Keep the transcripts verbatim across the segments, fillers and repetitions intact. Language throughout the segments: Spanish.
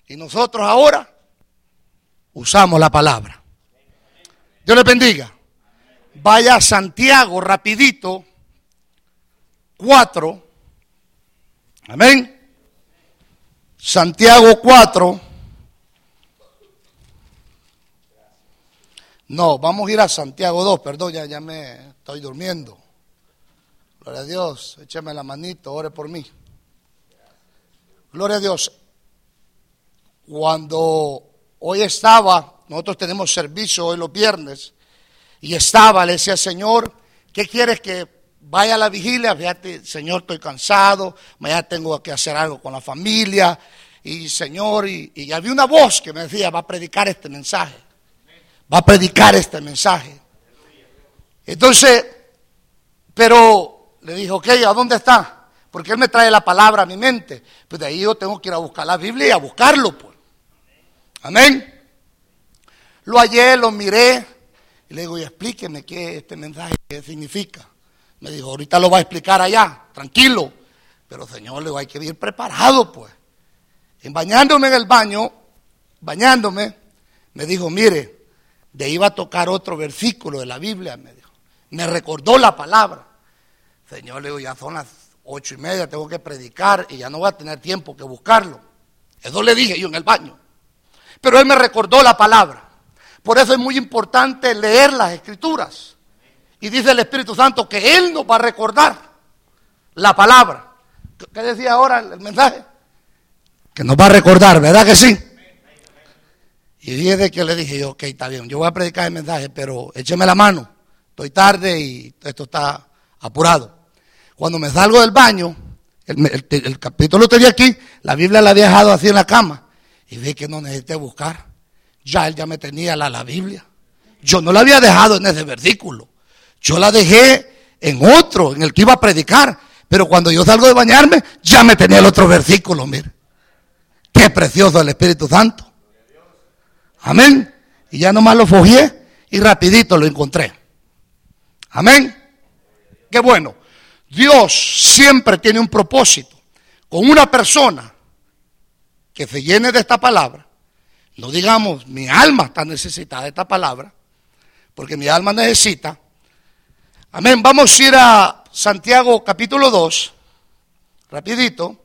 Y nosotros ahora usamos la palabra. Dios les bendiga. Vaya a Santiago rapidito. cuatro. Amén. Santiago cuatro. No, vamos a ir a Santiago dos. Perdón, ya, ya me estoy durmiendo. Gloria a Dios. Écheme la manito, ore por mí. Gloria a Dios. Cuando hoy estaba, nosotros tenemos servicio hoy los viernes, y estaba, le decía, Señor, ¿qué quieres que vaya a la vigilia? Fíjate, Señor, estoy cansado, mañana tengo que hacer algo con la familia, y Señor, y, y había una voz que me decía, va a predicar este mensaje, va a predicar este mensaje. Entonces, pero le dije, ok, ¿a dónde está? Porque Él me trae la palabra a mi mente, pues de ahí yo tengo que ir a buscar la Biblia y a buscarlo, pues. Amén. Lo hallé, lo miré y le digo, y explíqueme qué este mensaje qué significa. Me dijo, ahorita lo va a explicar allá, tranquilo. Pero Señor, le digo, hay que ir preparado, pues. En bañándome en el baño, bañándome, me dijo, mire, de ahí va a tocar otro versículo de la Biblia, me dijo. Me recordó la palabra. Señor, le digo, ya son las ocho y media, tengo que predicar y ya no voy a tener tiempo que buscarlo. Eso le dije yo en el baño. Pero Él me recordó la palabra. Por eso es muy importante leer las Escrituras. Y dice el Espíritu Santo que Él nos va a recordar la palabra. ¿Qué decía ahora el mensaje? Que nos va a recordar, ¿verdad que sí? Y desde que le dije yo, ok, está bien, yo voy a predicar el mensaje, pero écheme la mano. Estoy tarde y esto está apurado. Cuando me salgo del baño, el, el, el capítulo tenía aquí, la Biblia la había dejado así en la cama. Y vi que no necesité buscar. Ya Él ya me tenía la, la Biblia. Yo no la había dejado en ese versículo. Yo la dejé en otro, en el que iba a predicar. Pero cuando yo salgo de bañarme, ya me tenía el otro versículo, mire. Qué precioso el Espíritu Santo. Amén. Y ya nomás lo fogué y rapidito lo encontré. Amén. Qué bueno. Dios siempre tiene un propósito con una persona que se llene de esta palabra. No digamos, mi alma está necesitada de esta palabra, porque mi alma necesita. Amén. Vamos a ir a Santiago capítulo dos, rapidito.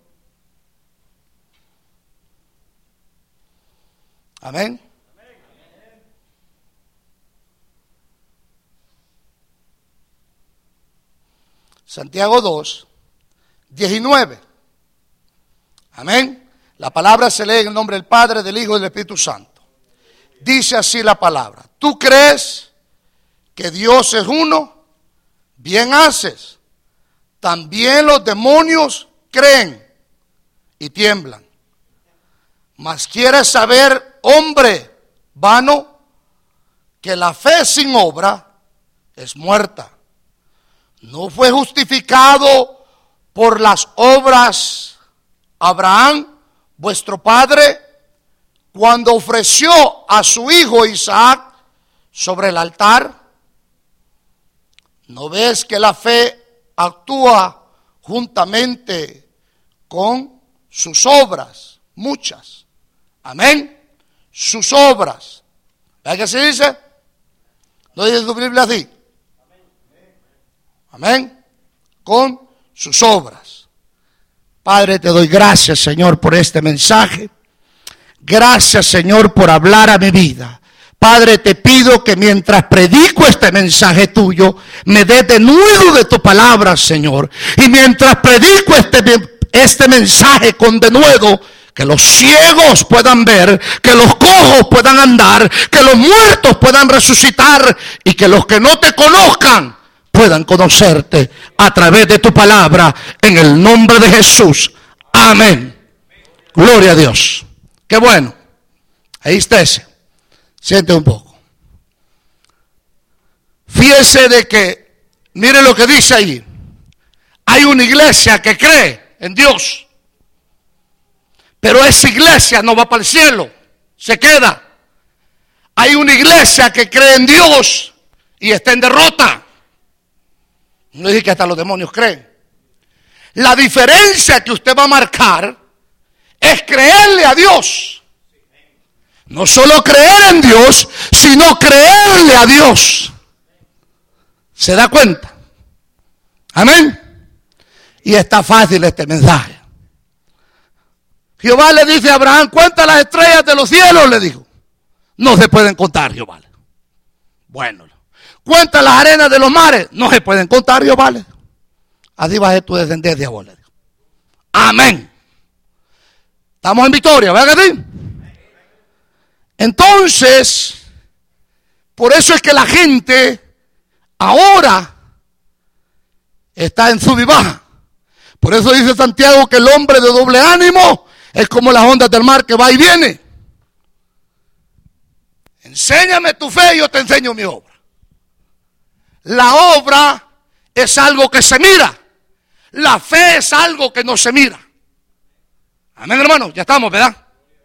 Amén. Santiago dos, diecinueve. Amén. La palabra se lee en el nombre del Padre, del Hijo y del Espíritu Santo. Dice así la palabra. ¿Tú crees que Dios es uno? Bien haces. También los demonios creen y tiemblan. Mas quieres saber, hombre vano, que la fe sin obra es muerta. No fue justificado por las obras Abraham, vuestro padre, cuando ofreció a su hijo Isaac sobre el altar. ¿No ves que la fe actúa juntamente con sus obras? Muchas. Amén. Sus obras. ¿Ves qué se dice? ¿No dice tu Biblia así? Amén. Con sus obras. Padre, te doy gracias, Señor, por este mensaje. Gracias, Señor, por hablar a mi vida. Padre, te pido que mientras predico este mensaje tuyo, me des de nuevo de tu palabra, Señor. Y mientras predico este, este mensaje con denuedo, que los ciegos puedan ver, que los cojos puedan andar, que los muertos puedan resucitar y que los que no te conozcan puedan conocerte a través de tu palabra, en el nombre de Jesús. Amén. Gloria a Dios. Qué bueno. Ahí está ese. Siente un poco. Fíjese de que, mire lo que dice ahí. Hay una iglesia que cree en Dios, pero esa iglesia no va para el cielo, se queda. Hay una iglesia que cree en Dios y está en derrota. No dije que hasta los demonios creen. La diferencia que usted va a marcar es creerle a Dios No solo creer en Dios, sino creerle a Dios. ¿Se da cuenta? Amén. Y está fácil este mensaje. Jehová le dice a Abraham, cuenta las estrellas de los cielos, le dijo. No se pueden contar, Jehová. Bueno, cuenta las arenas de los mares, no se pueden contar, Jehová. Así va a ser tu descendencia, vos, le dijo. Amén. Estamos en victoria, ¿verdad que sí? Entonces, por eso es que la gente ahora está en sub y baja. Por eso dice Santiago que el hombre de doble ánimo es como las ondas del mar que va y viene. Enséñame tu fe y yo te enseño mi obra. La obra es algo que se mira. La fe es algo que no se mira. Amén, hermano, ya estamos, ¿verdad?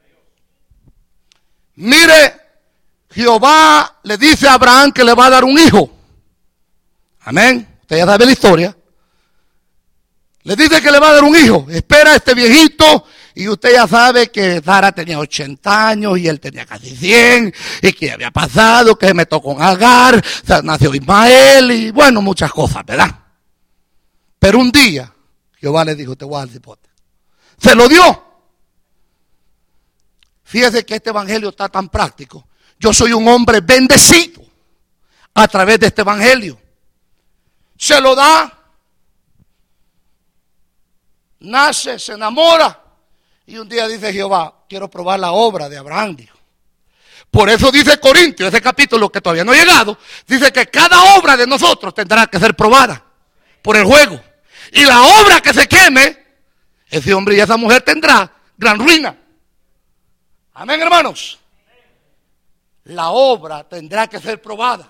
Mire, Jehová le dice a Abraham que le va a dar un hijo. Amén. Usted ya sabe la historia. Le dice que le va a dar un hijo. Espera a este viejito. Y usted ya sabe que Sara tenía ochenta años y él tenía casi cien. Y que había pasado, que se metió con Agar. O sea, nació Ismael y bueno, muchas cosas, ¿verdad? Pero un día, Jehová le dijo, te voy a dar cipote. Se lo dio. Fíjese que este evangelio está tan práctico. Yo soy un hombre bendecido a través de este evangelio. Se lo da. Nace, se enamora. Y un día dice Jehová, quiero probar la obra de Abraham, dijo. Por eso dice Corintios, ese capítulo que todavía no ha llegado, dice que cada obra de nosotros tendrá que ser probada por el juego. Y la obra que se queme, ese hombre y esa mujer tendrá gran ruina. Amén, hermanos. La obra tendrá que ser probada.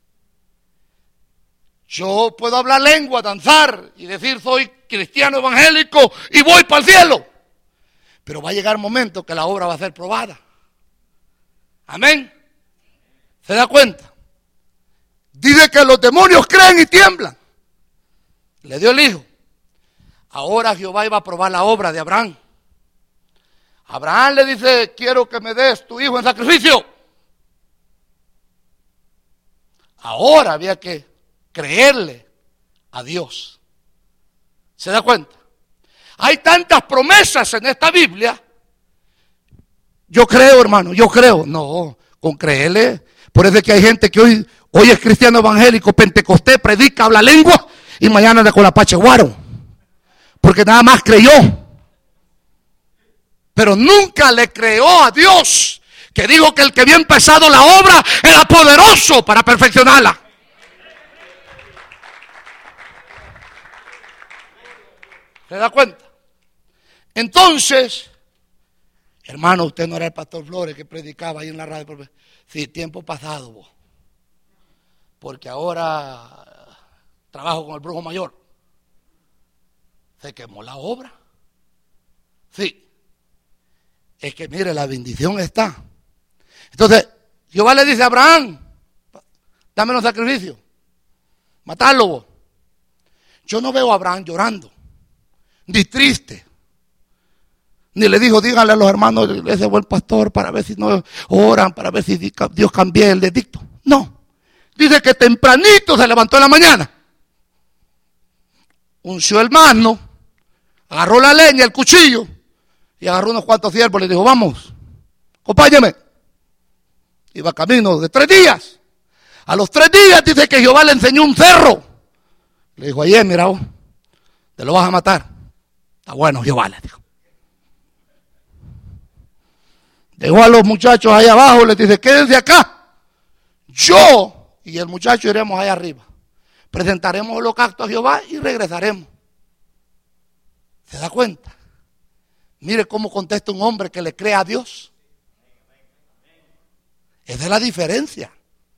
Yo puedo hablar lengua, danzar y decir soy cristiano evangélico y voy para el cielo. Pero va a llegar un momento que la obra va a ser probada. Amén. ¿Se da cuenta? Dice que los demonios creen y tiemblan. Le dio el hijo. Ahora Jehová iba a probar la obra de Abraham. Abraham le dice, quiero que me des tu hijo en sacrificio. Ahora había que creerle a Dios. ¿Se da cuenta? Hay tantas promesas en esta Biblia. Yo creo, hermano, yo creo. No, con creerle. Por eso es que hay gente que hoy, hoy es cristiano evangélico, pentecostés, predica, habla lengua y mañana anda con la pacheguaro. Porque nada más creyó. Pero nunca le creó a Dios, que dijo que el que había empezado la obra era poderoso para perfeccionarla. ¿Se da cuenta? Entonces, hermano, usted no era el pastor Flores que predicaba ahí en la radio. Sí, tiempo pasado vos. Porque ahora trabajo con el brujo mayor. Se quemó la obra. Sí. Es que mire, la bendición está. Entonces, Jehová le dice a Abraham, dame los sacrificios. Matarlo vos. Yo no veo a Abraham llorando, ni triste. Ni le dijo, díganle a los hermanos, ese buen pastor, para ver si no oran, para ver si Dios cambia el edicto. No. Dice que tempranito se levantó en la mañana. Unció el mano, agarró la leña, el cuchillo, y agarró unos cuantos siervos y le dijo, vamos, acompáñame. Iba camino de tres días. A los tres días dice que Jehová le enseñó un cerro. Le dijo, ayer, mira, vos, te lo vas a matar. Está bueno, Jehová le dijo. Dejó a los muchachos ahí abajo, les dice, quédense acá. Yo y el muchacho iremos allá arriba. Presentaremos holocausto a Jehová y regresaremos. ¿Se da cuenta? Mire cómo contesta un hombre que le cree a Dios. Esa es la diferencia.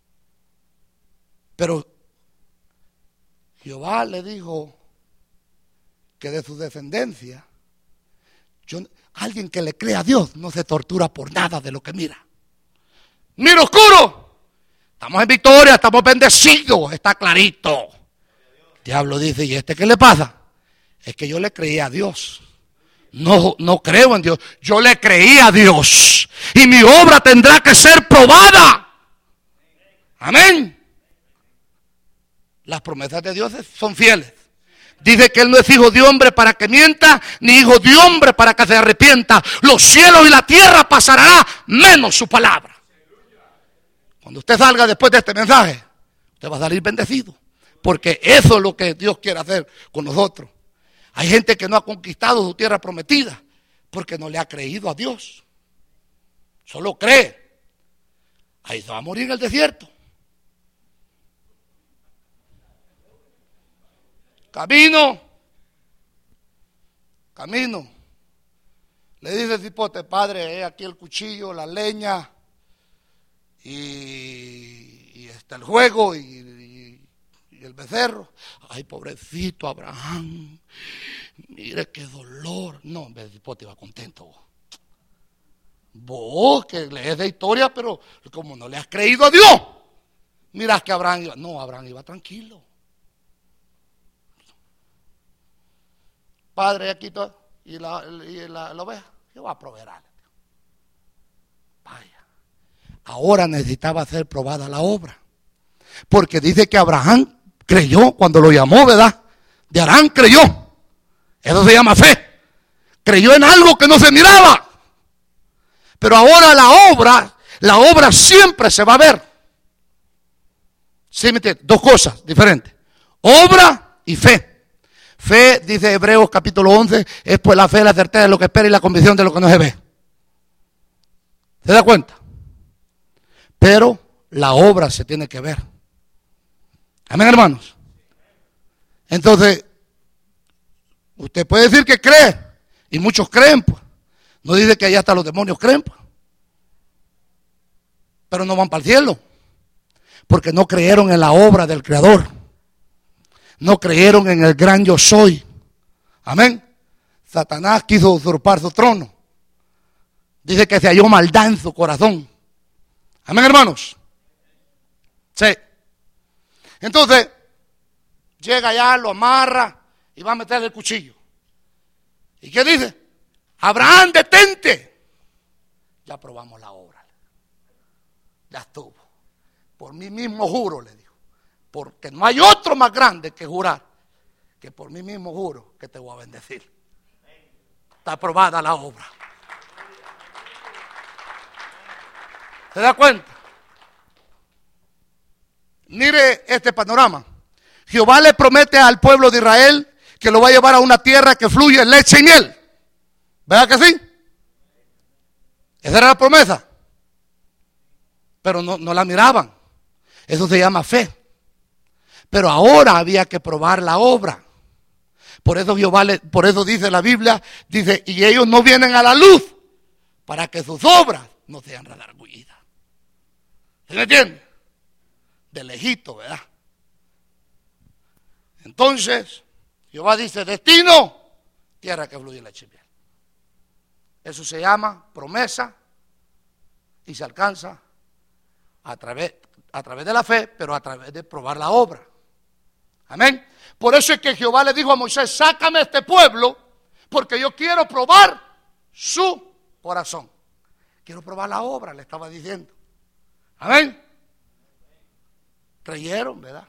Pero Jehová le dijo que de su descendencia, yo, alguien que le cree a Dios no se tortura por nada de lo que mira. Mira oscuro. Estamos en victoria, estamos bendecidos, está clarito. El diablo dice, ¿y este qué le pasa? Es que yo le creí a Dios. No, no creo en Dios. Yo le creí a Dios. y mi obra tendrá que ser probada. Amén. Las promesas de Dios son fieles. Dice que Él no es hijo de hombre para que mienta, ni hijo de hombre para que se arrepienta. Los cielos y la tierra pasarán, menos su palabra. Cuando usted salga después de este mensaje, usted va a salir bendecido. Porque eso es lo que Dios quiere hacer con nosotros. Hay gente que no ha conquistado su tierra prometida porque no le ha creído a Dios. Solo cree. Ahí se va a morir en el desierto. Camino, camino. Le dice el cipote: padre, he aquí el cuchillo, la leña y, y está el juego y, y, y el becerro. Ay, pobrecito Abraham, mire qué dolor. No, el cipote iba contento. Vos que lees de historia, pero como no le has creído a Dios, mirás que Abraham iba. No, Abraham iba tranquilo. Padre, aquí todo, y la, y la, la oveja, yo voy a proveer. Vaya, ahora necesitaba ser probada la obra, porque dice que Abraham creyó cuando lo llamó, ¿verdad? De Abraham creyó, eso se llama fe, creyó en algo que no se miraba, pero ahora la obra, la obra siempre se va a ver. ¿Sí me entiendes? Dos cosas diferentes, obra y fe. Fe, dice Hebreos capítulo once, es pues la fe, la certeza de lo que espera y la convicción de lo que no se ve. ¿Se da cuenta? Pero la obra se tiene que ver. Amén, hermanos. Entonces, usted puede decir que cree, y muchos creen, pues. No dice que allá hasta los demonios creen, pues. Pero no van para el cielo, porque no creyeron en la obra del Creador. No creyeron en el gran yo soy. Amén. Satanás quiso usurpar su trono. Dice que se halló maldad en su corazón. Amén, hermanos. Sí. Entonces, llega allá, lo amarra y va a meterle el cuchillo. ¿Y qué dice? Abraham, detente. Ya probamos la obra. Ya estuvo. Por mí mismo juro, le dijo. Porque no hay otro más grande que jurar, que por mí mismo juro que te voy a bendecir. Está aprobada la obra. ¿Se da cuenta? Mire este panorama. Jehová le promete al pueblo de Israel que lo va a llevar a una tierra que fluye leche y miel. ¿Verdad que sí? Esa era la promesa. Pero no, no la miraban. Eso se llama fe. Pero ahora había que probar la obra. Por eso Jehová, le, por eso dice la Biblia, dice, y ellos no vienen a la luz para que sus obras no sean redargüidas. ¿Se me entiende? De lejito, ¿verdad? Entonces, Jehová dice, destino, tierra que fluye leche y miel. Eso se llama promesa y se alcanza a través, a través de la fe, pero a través de probar la obra. Amén. Por eso es que Jehová le dijo a Moisés, sácame este pueblo, porque yo quiero probar su corazón. Quiero probar la obra, le estaba diciendo. Amén. Creyeron, ¿verdad?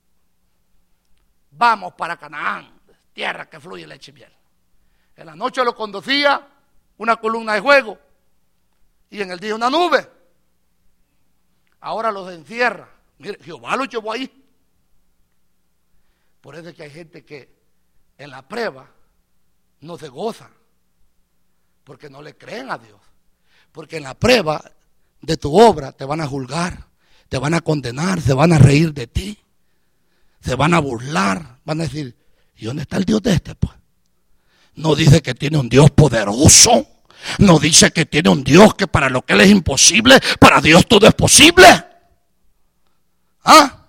Vamos para Canaán, tierra que fluye leche y miel. En la noche lo conducía una columna de fuego y en el día una nube. Ahora los encierra. Mire, Jehová los llevó ahí. Por eso es que hay gente que en la prueba no se goza, porque no le creen a Dios. Porque en la prueba de tu obra te van a juzgar, te van a condenar, se van a reír de ti, se van a burlar, van a decir, ¿y dónde está el Dios de este? Pues no dice que tiene un Dios poderoso, no dice que tiene un Dios que para lo que Él es imposible, para Dios todo es posible. ¿Ah?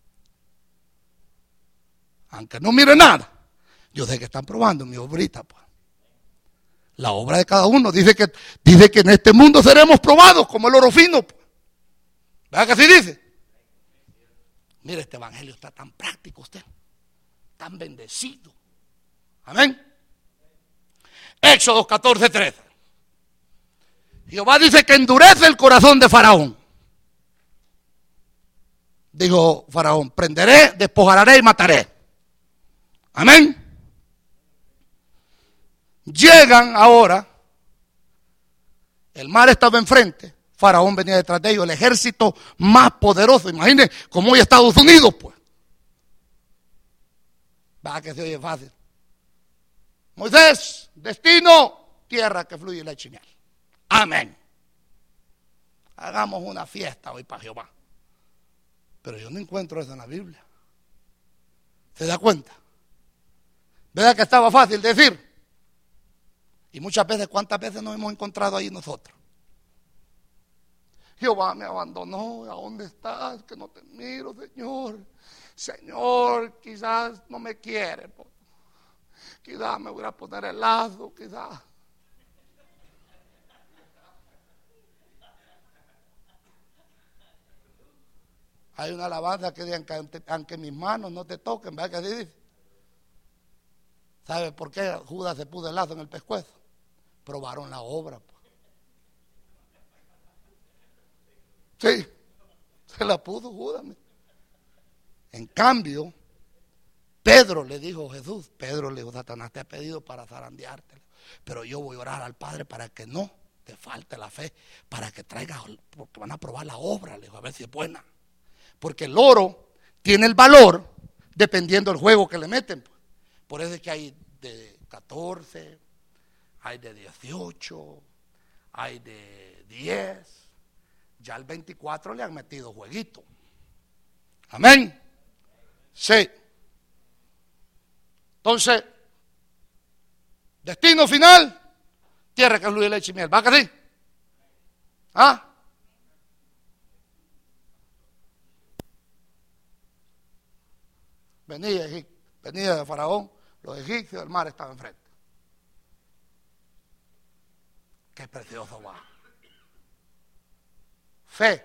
Aunque no mire nada, yo sé que están probando mi obrita, pues. La obra de cada uno dice que, dice que en este mundo seremos probados como el oro fino, pues. ¿Verdad que así dice? Mire, este evangelio está tan práctico usted, tan bendecido. Amén. Éxodo catorce, trece. Jehová dice que endurece el corazón de Faraón. Dijo Faraón, prenderé, despojaré y mataré. Amén. Llegan ahora, el mar estaba enfrente, Faraón venía detrás de ellos, el ejército más poderoso. Imaginen cómo hoy Estados Unidos, pues. Va que se oye fácil. Moisés, destino, tierra que fluye leche y miel. Amén. Hagamos una fiesta hoy para Jehová. Pero yo no encuentro eso en la Biblia. ¿Se da cuenta? ¿Verdad que estaba fácil decir? Y muchas veces, ¿cuántas veces nos hemos encontrado ahí nosotros? Jehová me abandonó, ¿a dónde estás? Que no te miro, Señor. Señor, quizás no me quiere. Quizás me voy a poner el lazo, quizás. Hay una alabanza que dice, aunque, aunque mis manos no te toquen, ¿verdad que así dice? ¿Sabe por qué Judas se puso el lazo en el pescuezo? Probaron la obra. Sí, se la puso Judas. En cambio, Pedro le dijo a Jesús, Pedro le dijo, Satanás te ha pedido para zarandearte, pero yo voy a orar al Padre para que no te falte la fe, para que traigas, porque van a probar la obra, le dijo, a ver si es buena. Porque el oro tiene el valor dependiendo del juego que le meten. Por eso es que hay de catorce, hay de dieciocho, hay de diez. Ya al veinticuatro le han metido jueguito. Amén. Sí. Entonces, destino final, tierra que fluye leche y miel. ¿Va que sí? ¿Ah? Venía, venía de Faraón, los egipcios, el mar estaba enfrente. Qué precioso va. Fe.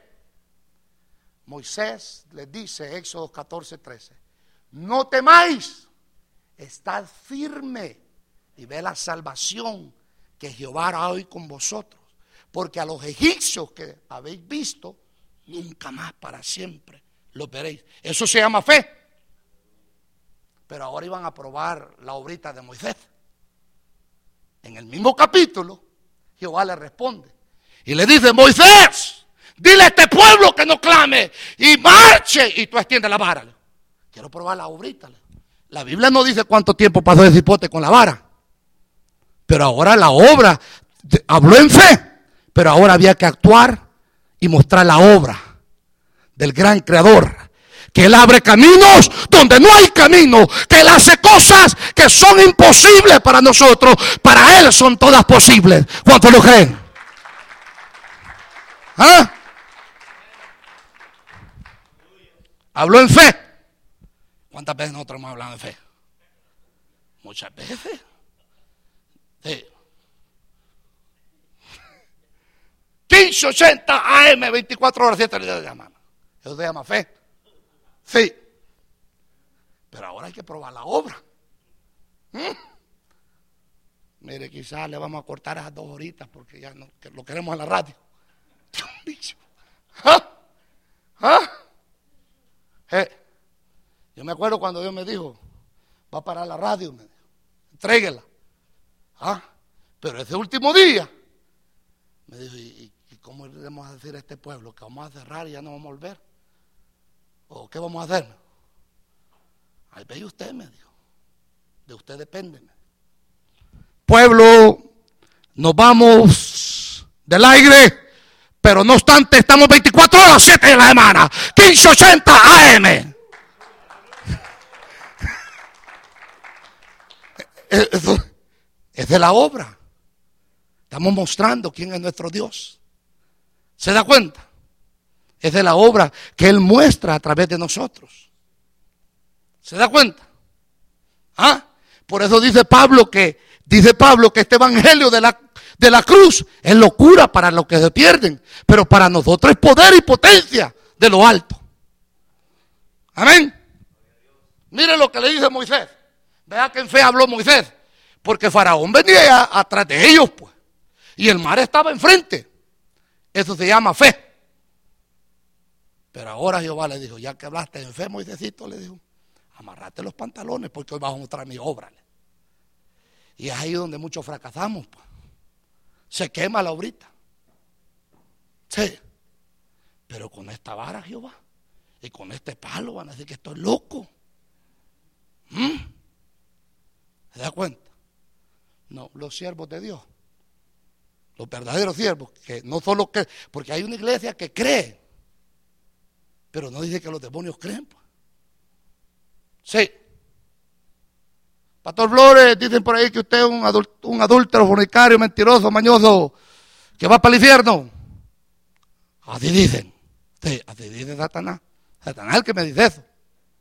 Moisés les dice, Éxodo catorce, trece, no temáis, estad firme y ve la salvación que Jehová hará hoy con vosotros, porque a los egipcios que habéis visto, nunca más para siempre los veréis. Eso se llama fe. Pero ahora iban a probar la obrita de Moisés. En el mismo capítulo, Jehová le responde y le dice, Moisés, dile a este pueblo que no clame y marche, y tú extiendes la vara. Quiero probar la obrita. La Biblia no dice cuánto tiempo pasó ese cipote con la vara, pero ahora la obra, habló en fe, pero ahora había que actuar y mostrar la obra del gran creador. Que Él abre caminos donde no hay camino, que Él hace cosas que son imposibles para nosotros, para Él son todas posibles. ¿Cuántos lo creen? ¿Ah? Habló en fe. ¿Cuántas veces nosotros hemos hablado en fe? Muchas veces. Sí. quince ochenta A M, veinticuatro horas, siete días de semana. Eso se llama fe. Sí, pero ahora hay que probar la obra. ¿Mm? Mire, quizás le vamos a cortar esas dos horitas porque ya no, que lo queremos en la radio. ¿Ah? ¿Ah? Eh, yo me acuerdo cuando Dios me dijo, va a parar la radio, me dijo, entréguela. ¿Ah? Pero ese último día, me dijo, ¿y, y cómo le vamos a decir a este pueblo que vamos a cerrar y ya no vamos a volver? ¿O qué vamos a hacer? Ahí ve usted, me dijo. De usted depende. Pueblo, nos vamos del aire, pero no obstante estamos veinticuatro horas, siete de la semana, quince ochenta A M. Eso es de la obra. Estamos mostrando quién es nuestro Dios. ¿Se da cuenta? Es de la obra que Él muestra a través de nosotros. ¿Se da cuenta? ¿Ah? Por eso dice Pablo que dice Pablo que este evangelio de la, de la cruz es locura para los que se pierden, pero para nosotros es poder y potencia de lo alto. Amén. Mire lo que le dice Moisés. Vea que en fe habló Moisés, porque Faraón venía atrás de ellos, pues, y el mar estaba enfrente. Eso se llama fe. Pero ahora Jehová le dijo, ya que hablaste en fe, Moisésito, le dijo, amarrate los pantalones porque hoy vas a mostrar mi obra. Y es ahí donde muchos fracasamos. Pues. Se quema la obrita. Sí. Pero con esta vara, Jehová, y con este palo van a decir que estoy loco. ¿Mm? ¿Se da cuenta? No, los siervos de Dios, los verdaderos siervos, que no solo que, porque hay una iglesia que cree, pero no dice que los demonios creen. Pues. Sí. Pastor Flores, dicen por ahí que usted es un, adul, un adúltero, fornicario, mentiroso, mañoso, que va para el infierno. Así dicen. Sí, así dice Satanás. Satanás es el que me dice eso.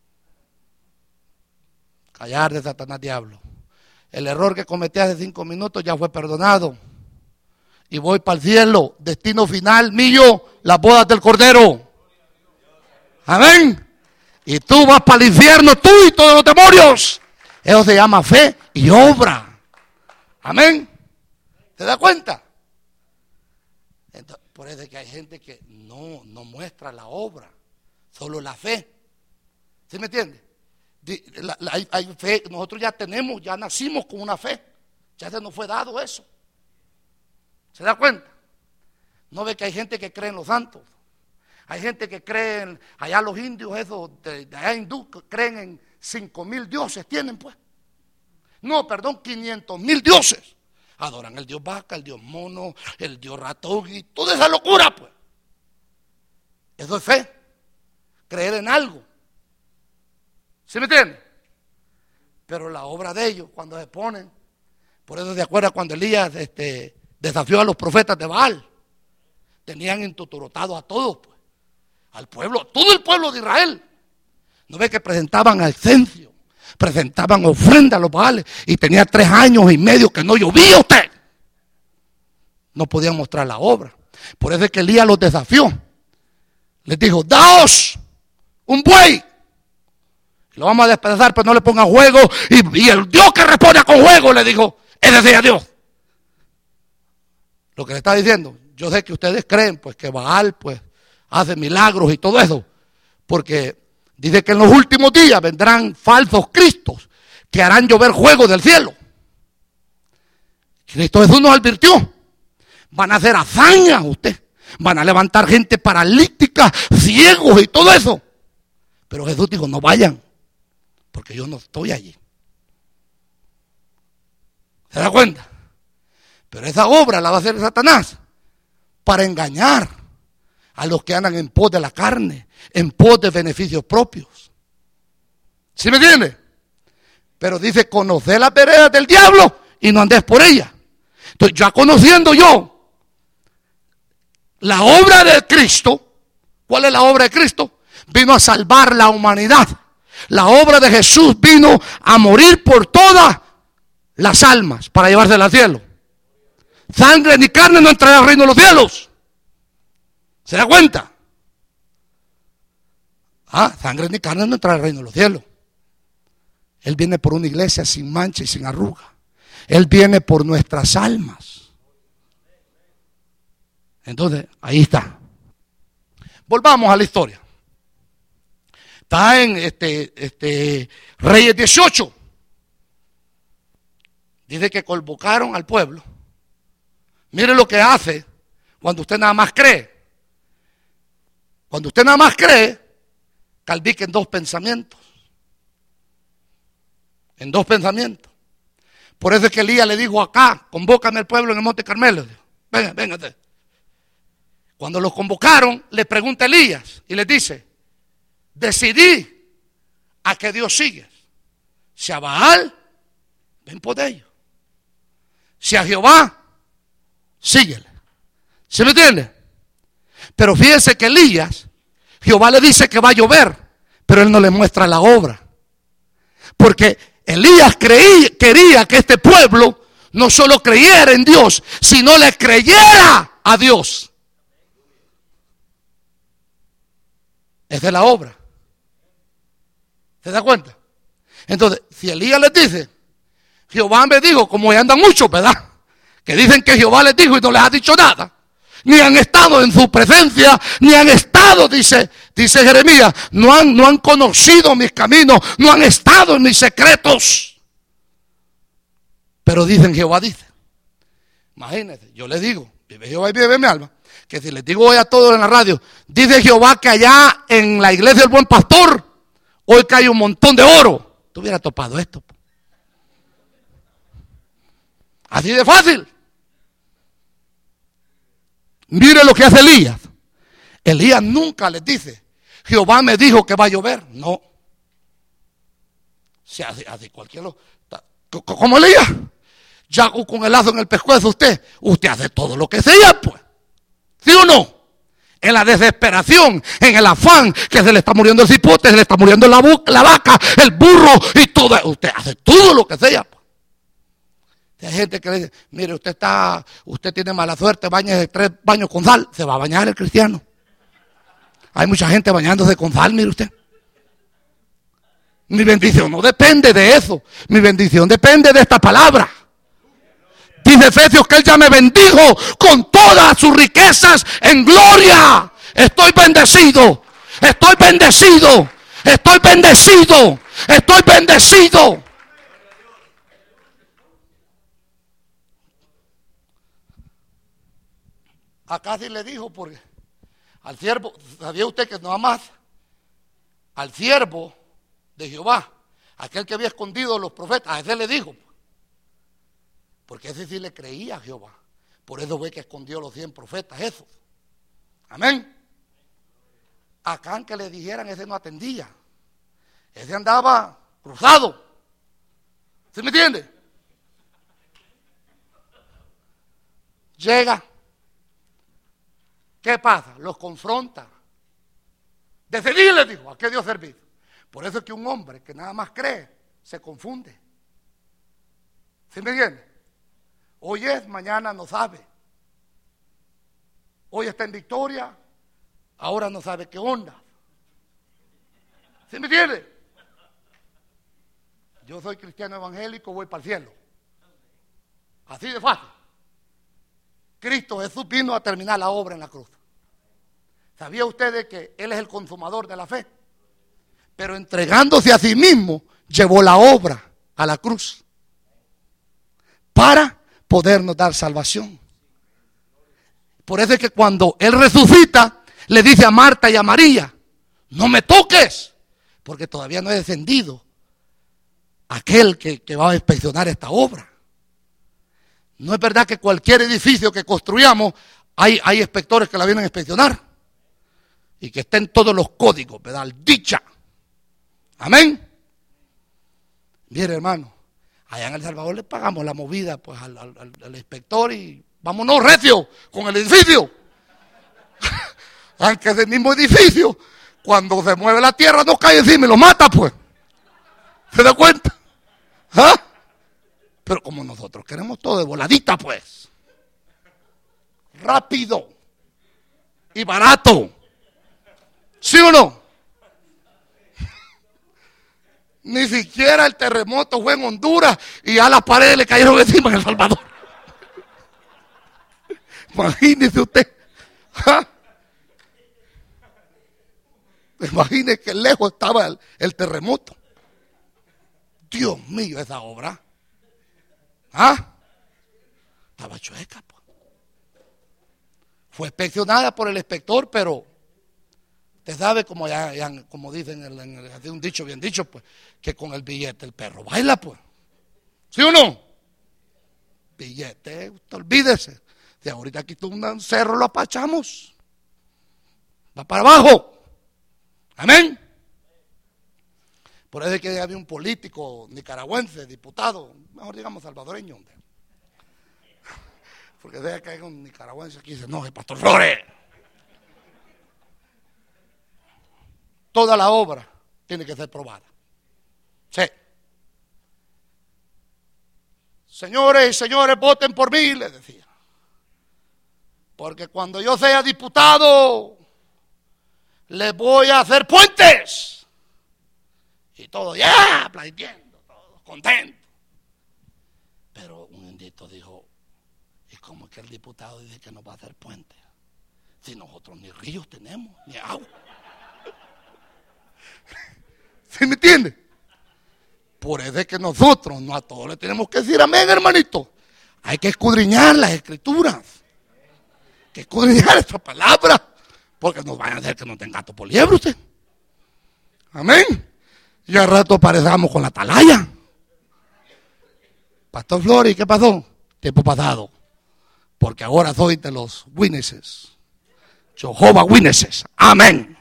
Callar de Satanás, diablo. El error que cometí hace cinco minutos ya fue perdonado. Y voy para el cielo. Destino final mío, las bodas del Cordero. Amén. Y tú vas para el infierno, tú y todos los demonios. Eso se llama fe y obra. Amén. ¿Te das cuenta? Entonces, por eso es que hay gente que no, no muestra la obra, solo la fe. ¿Sí me entiende? La, la, hay, hay fe, nosotros ya tenemos, ya nacimos con una fe. Ya se nos fue dado eso. ¿Se da cuenta? No ve que hay gente que cree en los santos. Hay gente que cree en, allá los indios, esos de, de allá hindú, creen en cinco mil dioses, tienen pues. No, perdón, quinientos mil dioses. Adoran el dios vaca, el dios mono, el dios ratón y toda esa locura pues. Eso es fe. Creer en algo. ¿Sí me entiende? Pero la obra de ellos, cuando se ponen, por eso se acuerda cuando Elías este, desafió a los profetas de Baal, tenían entotorotados a todos pues. Al pueblo, todo el pueblo de Israel. ¿No ve que presentaban al cencio? Presentaban ofrenda a los Baales y tenía tres años y medio que no llovía usted. No podían mostrar la obra. Por eso es que Elías los desafió. Les dijo, daos un buey. Lo vamos a despedazar, pero no le pongan juego. Y, y el Dios que responda con juego, le dijo, ese sea Dios. Lo que le está diciendo, yo sé que ustedes creen pues que Baal pues hace milagros y todo eso, porque dice que en los últimos días vendrán falsos cristos que harán llover fuego del cielo. Cristo Jesús nos advirtió, van a hacer hazañas usted, van a levantar gente paralítica, ciegos y todo eso. Pero Jesús dijo, no vayan, porque yo no estoy allí. ¿Se da cuenta? Pero esa obra la va a hacer Satanás para engañar a los que andan en pos de la carne, en pos de beneficios propios. ¿Sí me entiende? Pero dice, conoced las veredas del diablo y no andés por ella. Entonces, ya conociendo yo la obra de Cristo, ¿cuál es la obra de Cristo? Vino a salvar la humanidad. La obra de Jesús vino a morir por todas las almas para llevárselas al cielo. Sangre ni carne no entrará al reino de los cielos. ¿Se da cuenta? Ah, sangre ni carne no entra al reino de los cielos. Él viene por una iglesia sin mancha y sin arruga. Él viene por nuestras almas. Entonces, ahí está. Volvamos a la historia. Está en este, este Reyes dieciocho. Dice que convocaron al pueblo. Mire lo que hace cuando usted nada más cree. Cuando usted nada más cree, calvique en dos pensamientos. En dos pensamientos. Por eso es que Elías le dijo acá, convócame al pueblo en el Monte Carmelo. Venga, véngate. Cuando los convocaron, le pregunta a Elías y les dice, decidí a qué Dios sigues. Si a Baal, ven por ellos. Si a Jehová, síguele. ¿Se me entiende? Pero fíjense que Elías, Jehová le dice que va a llover, pero él no le muestra la obra. Porque Elías creí, quería que este pueblo no solo creyera en Dios, sino le creyera a Dios. Esa es la obra. ¿Se da cuenta? Entonces, si Elías les dice, Jehová me dijo, como ya andan muchos, ¿verdad? Que dicen que Jehová les dijo y no les ha dicho nada. ni han estado en su presencia, ni han estado, dice, dice Jeremías, no han, no han conocido mis caminos, no han estado en mis secretos. Pero dicen, Jehová dice. Imagínense, yo les digo, vive Jehová y vive mi alma, que si les digo hoy a todos en la radio, dice Jehová que allá en la iglesia del Buen Pastor, hoy cae un montón de oro. Tú hubieras topado esto. Así de fácil. Mire lo que hace Elías. Elías nunca les dice, Jehová me dijo que va a llover. No. Se hace, hace cualquier... Como Elías. Ya con el lazo en el pescuezo usted, usted hace todo lo que sea, pues. ¿Sí o no? En la desesperación, en el afán, que se le está muriendo el cipote, se le está muriendo la, la vaca, el burro y todo. Usted hace todo lo que sea, pues. Hay gente que le dice, mire, usted está, usted tiene mala suerte, bañese tres baños con sal, se va a bañar el cristiano. Hay mucha gente bañándose con sal, mire usted. Mi bendición no depende de eso, mi bendición depende de esta palabra. Dice Efesios que Él ya me bendijo con todas sus riquezas en gloria. Estoy bendecido, estoy bendecido, estoy bendecido, estoy bendecido. Acá sí le dijo, porque al siervo, ¿sabía usted que nada más al siervo de Jehová, aquel que había escondido a los profetas, a ese le dijo? Porque ese sí le creía a Jehová. Por eso fue que escondió los cien profetas esos. Amén. Acá aunque le dijeran, ese no atendía. Ese andaba cruzado. ¿Sí me entiende? Llega. ¿Qué pasa? Los confronta. Decidí, les dijo, ¿a qué Dios servir? Por eso es que un hombre que nada más cree, se confunde. ¿Sí me entiende? Hoy es, mañana no sabe. Hoy está en victoria, ahora no sabe qué onda. ¿Sí me entiende? Yo soy cristiano evangélico, voy para el cielo. Así de fácil. Cristo Jesús vino a terminar la obra en la cruz. ¿Sabía usted que Él es el consumador de la fe? Pero entregándose a sí mismo, llevó la obra a la cruz para podernos dar salvación. Por eso es que cuando Él resucita, le dice a Marta y a María, no me toques, porque todavía no he descendido aquel que, que va a inspeccionar esta obra. No es verdad que cualquier edificio que construyamos, hay, hay inspectores que la vienen a inspeccionar. Y que estén todos los códigos, ¿verdad? Dicha. Amén. Mire, hermano, allá en El Salvador le pagamos la movida pues al, al, al inspector y vámonos recio con el edificio. Aunque es el mismo edificio, cuando se mueve la tierra no cae encima y lo mata, pues. ¿Se da cuenta? ¿Ah? Pero como nosotros queremos todo de voladita, pues. Rápido y barato. ¿Sí o no? Ni siquiera el terremoto fue en Honduras y a las paredes le cayeron encima en El Salvador. Imagínese usted. ¿Ah? Imagínese que lejos estaba el, el terremoto. Dios mío, esa obra. ¿Ah? Estaba chueca, pues. Fue inspeccionada por el inspector, pero usted sabe, como ya, ya como dicen, en el, en el, un dicho bien dicho, pues, que con el billete el perro baila, pues. ¿Sí o no? Billete, usted olvídese. Si ahorita aquí un cerro lo apachamos, va para abajo. Amén. Por eso es que había un político nicaragüense, diputado, mejor digamos salvadoreño, porque vea que hay un nicaragüense aquí y dice, no, es Pastor Flores. Toda la obra tiene que ser probada. Sí. Señores y señores, voten por mí, les decía. Porque cuando yo sea diputado, les voy a hacer puentes. Y todo, ya, aplaudiendo, todos contentos. Pero un indito dijo, ¿y cómo es que el diputado dice que no va a hacer puentes? Si nosotros ni ríos tenemos, ni agua. ¿Sí me entiende? Por eso es que nosotros no a todos le tenemos que decir amén, hermanito. Hay que escudriñar las escrituras. Hay que escudriñar esta palabra. Porque nos vayan a hacer que no tenga gato por liebre usted. Amén. Y al rato parecemos con la atalaya. Pastor Flores, ¿qué pasó? Tiempo pasado. Porque ahora soy de los witnesses. Jehová Witnesses. Amén.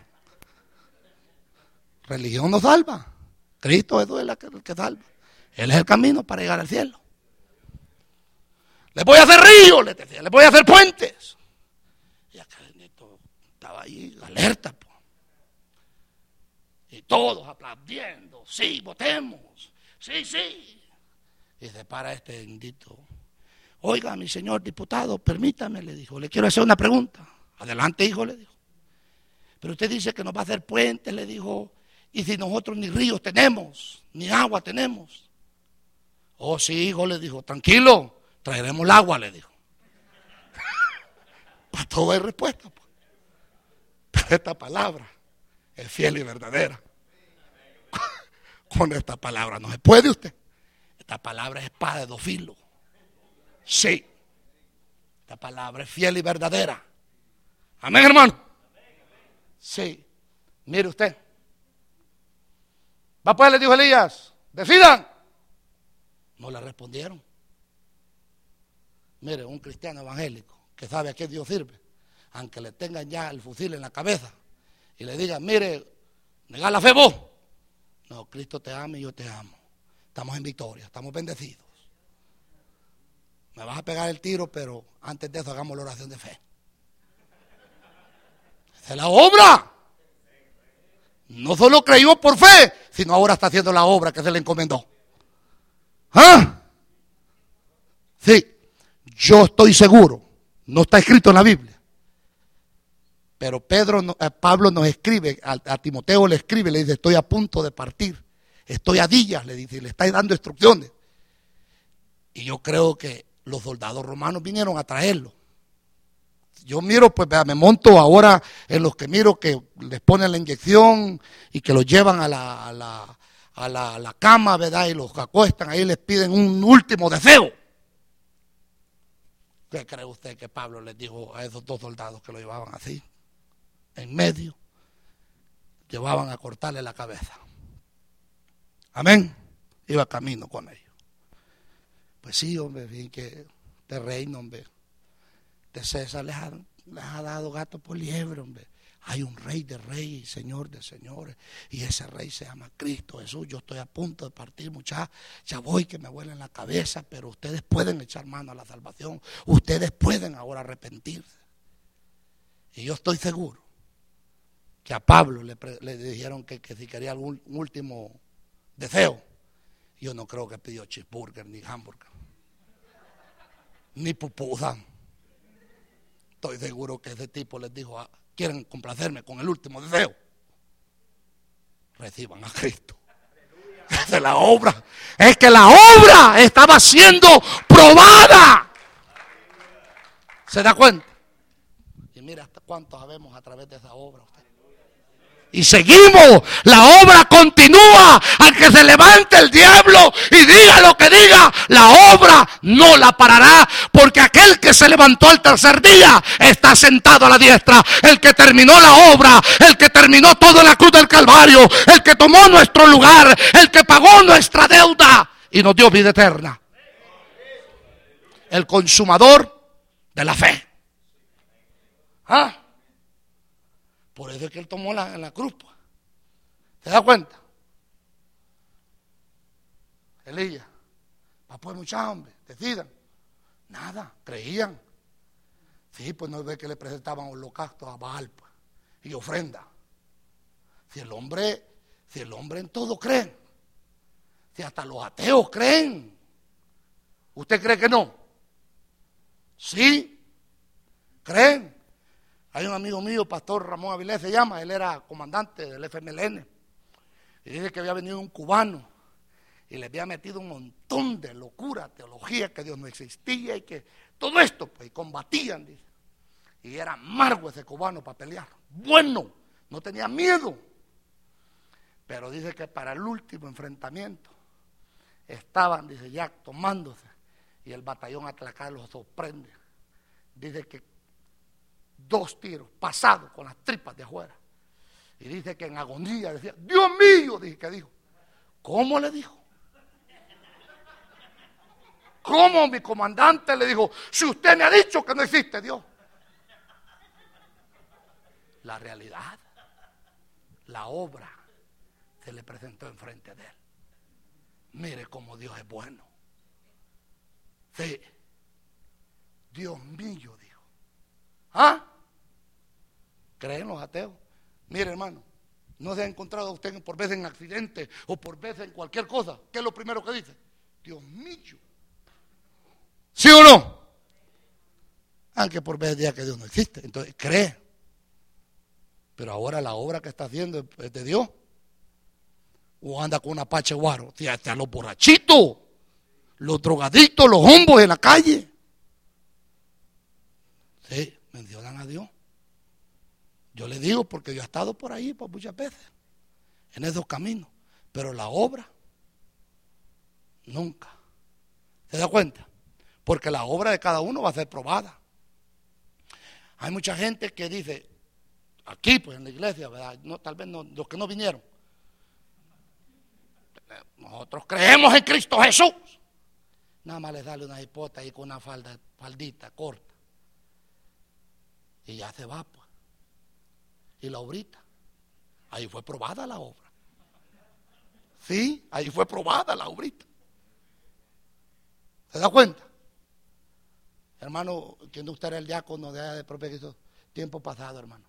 Religión no salva. Cristo es el que, el que salva. Él es el camino para llegar al cielo. Les voy a hacer ríos, les decía, les voy a hacer puentes. Y acá Neto estaba ahí alerta. Po. Y todos aplaudiendo. Sí, votemos. Sí, sí. Y se para este bendito. Oiga, mi señor diputado, permítame, le dijo, le quiero hacer una pregunta. Adelante, hijo, le dijo. Pero usted dice que nos va a hacer puentes, le dijo. Y si nosotros ni ríos tenemos, ni agua tenemos. Oh, sí, hijo, le dijo. Tranquilo, traeremos el agua, le dijo. Para todo hay respuesta. Pues. Pero esta palabra es fiel y verdadera. Con esta palabra no se puede usted. Esta palabra es espada de dos filos. Sí. Esta palabra es fiel y verdadera. Amén, hermano. Sí. Mire usted. Va pues, le dijo Elías, decidan. No le respondieron. Mire, un cristiano evangélico que sabe a qué Dios sirve, aunque le tengan ya el fusil en la cabeza y le digan, mire, nega la fe vos. No, Cristo te ama y yo te amo. Estamos en victoria, estamos bendecidos. Me vas a pegar el tiro, pero antes de eso hagamos la oración de fe. Esa es la obra. No solo creyó por fe, sino ahora está haciendo la obra que se le encomendó. ¿Ah? Sí, yo estoy seguro, no está escrito en la Biblia, pero Pedro, eh, Pablo nos escribe, a, a Timoteo le escribe, le dice, estoy a punto de partir, estoy a días, le dice, le está dando instrucciones. Y yo creo que los soldados romanos vinieron a traerlo. Yo miro, pues me monto ahora en los que miro que les ponen la inyección y que los llevan a la, a la, a la, a la cama, ¿verdad? Y los acuestan, ahí les piden un último deseo. ¿Qué cree usted que Pablo les dijo a esos dos soldados que lo llevaban así? En medio, llevaban a cortarle la cabeza. Amén. Iba camino con ellos. Pues sí, hombre, bien que de reino, hombre. De César les ha, les ha dado gato por liebre, hombre. Hay un rey de reyes y señor de señores. Y ese rey se llama Cristo Jesús. Yo estoy a punto de partir, muchachos. Ya voy que me vuelen la cabeza, pero ustedes pueden echar mano a la salvación. Ustedes pueden ahora arrepentirse. Y yo estoy seguro que a Pablo le, le dijeron que, que si quería algún último deseo. Yo no creo que pidió cheeseburger ni hamburger. Ni pupusa. Estoy seguro que ese tipo les dijo, ah, quieren complacerme con el último deseo. Reciban a Cristo. Esa es la obra. Es que la obra estaba siendo probada. ¿Se da cuenta? Y mira hasta cuánto sabemos a través de esa obra. Usted. Y seguimos, la obra continúa, aunque se levante el diablo y diga lo que diga, la obra no la parará, porque aquel que se levantó al tercer día está sentado a la diestra, el que terminó la obra, el que terminó todo en la cruz del Calvario, el que tomó nuestro lugar, el que pagó nuestra deuda y nos dio vida eterna, el consumador de la fe. ¿Ah? Por eso es que él tomó la, la cruz. ¿Se da cuenta? Elías, va pues mucha hambre, decidan. Nada, creían. Sí, pues no ve que le presentaban holocaustos a Baal pues, y ofrenda. Si el hombre, si el hombre en todo cree, si hasta los ateos creen, ¿usted cree que no? Sí, creen. Hay un amigo mío, pastor Ramón Avilés se llama, él era comandante del F M L N y dice que había venido un cubano y le había metido un montón de locura, teología, que Dios no existía y que todo esto, pues, y combatían, dice. Y era amargo ese cubano para pelear. Bueno, no tenía miedo. Pero dice que para el último enfrentamiento estaban, dice, ya tomándose. Y el batallón Atlacá los sorprende. Dice que dos tiros pasados con las tripas de afuera. Y dice que en agonía decía, Dios mío, dije que dijo. ¿Cómo le dijo? ¿Cómo mi comandante le dijo? Si usted me ha dicho que no existe Dios. La realidad, la obra se le presentó enfrente de él. Mire cómo Dios es bueno. Sí. Dios mío, dijo. ¿Ah? ¿Creen los ateos? Mire, hermano, no se ha encontrado usted por veces en accidente o por veces en cualquier cosa. ¿Qué es lo primero que dice? Dios mío. ¿Sí o no? Aunque por veces diga que Dios no existe. Entonces cree. Pero ahora la obra que está haciendo es de Dios. O anda con una pache guaro. Hasta los borrachitos, los drogadictos, los hombres en la calle. Sí, mencionan a Dios. Yo le digo porque yo he estado por ahí por muchas veces, en esos caminos. Pero la obra, nunca. ¿Se da cuenta? Porque la obra de cada uno va a ser probada. Hay mucha gente que dice, aquí pues en la iglesia, ¿verdad? No, tal vez no, los que no vinieron. Nosotros creemos en Cristo Jesús. Nada más les sale una hipota ahí con una falda, faldita corta. Y ya se va, pues. Y la obrita. Ahí fue probada la obra. Sí, ahí fue probada la obrita. ¿Se da cuenta? Hermano, ¿quién de usted era el diácono de, de propio Cristo? Tiempo pasado, hermano.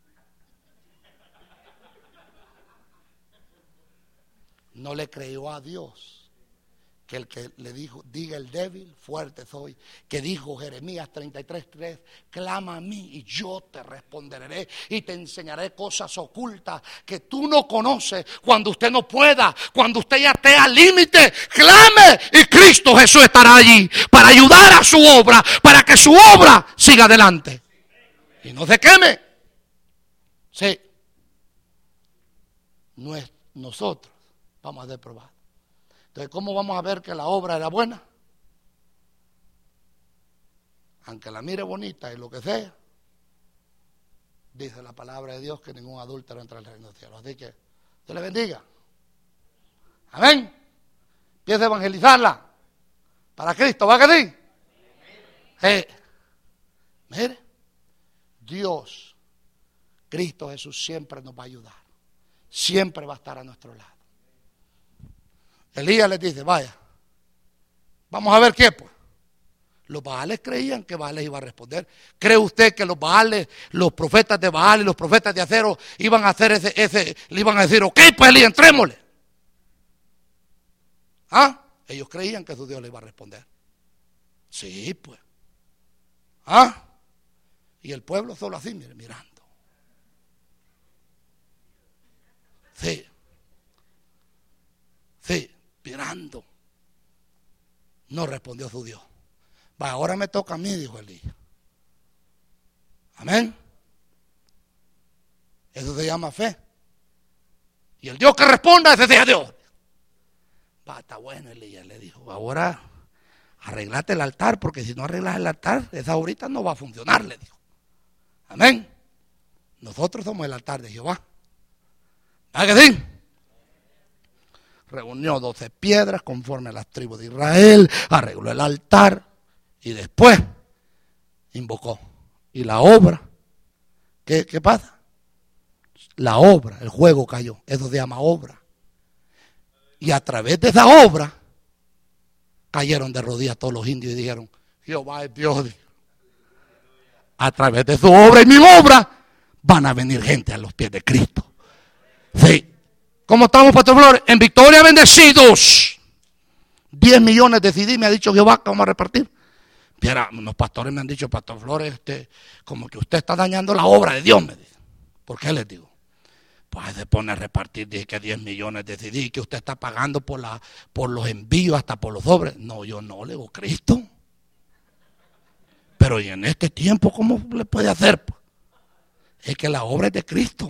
No le creyó a Dios que el que le dijo, diga el débil, fuerte soy, que dijo Jeremías treinta y tres, tres, clama a mí y yo te responderé y te enseñaré cosas ocultas que tú no conoces. Cuando usted no pueda, cuando usted ya esté al límite, clame y Cristo Jesús estará allí para ayudar a su obra, para que su obra siga adelante y no se queme. Sí, no es nosotros. Vamos a ser probados. Entonces, ¿cómo vamos a ver que la obra era buena? Aunque la mire bonita y lo que sea, dice la palabra de Dios que ningún adúltero entra al reino del cielo. Así que Dios le bendiga. Amén. Empieza a evangelizarla para Cristo, ¿va que sí? Sí. Mire, Dios, Cristo Jesús siempre nos va a ayudar. Siempre va a estar a nuestro lado. Elías les dice, vaya, vamos a ver qué pues. Los Baales creían que Baales iba a responder. ¿Cree usted que los Baales, los profetas de Baal y los profetas de acero iban a hacer ese, ese, le iban a decir, ok, pues Elías, entrémosle? ¿Ah? Ellos creían que su Dios le iba a responder. Sí, pues. ¿Ah? Y el pueblo solo así, mire, mirando. Sí. Sí. Mirando. No respondió su Dios. Va, ahora me toca a mí, dijo Elías. Amén. Eso se llama fe. Y el Dios que responda, ese sea Dios. Va, está bueno, Elías le dijo. Ahora arreglate el altar, porque si no arreglas el altar, esa obrita no va a funcionar, le dijo. Amén. Nosotros somos el altar de Jehová. ¿Va que sí? Reunió doce piedras conforme a las tribus de Israel, arregló el altar y después invocó. Y la obra, ¿qué, qué pasa? La obra, el juego cayó, eso se llama obra. Y a través de esa obra cayeron de rodillas todos los indios y dijeron, Jehová es Dios. A través de su obra y mi obra van a venir gente a los pies de Cristo. Sí. ¿Cómo estamos, Pastor Flores? En victoria bendecidos. diez millones decidí, me ha dicho Jehová que vamos a repartir. Mira, unos pastores me han dicho, Pastor Flores, este, como que usted está dañando la obra de Dios, me dice. ¿Por qué les digo? Pues se pone a repartir, dije que diez millones decidí, que usted está pagando por, la, por los envíos, hasta por los sobres. No, yo no, le digo, Cristo. Pero ¿y en este tiempo cómo le puede hacer? Es que la obra es de Cristo.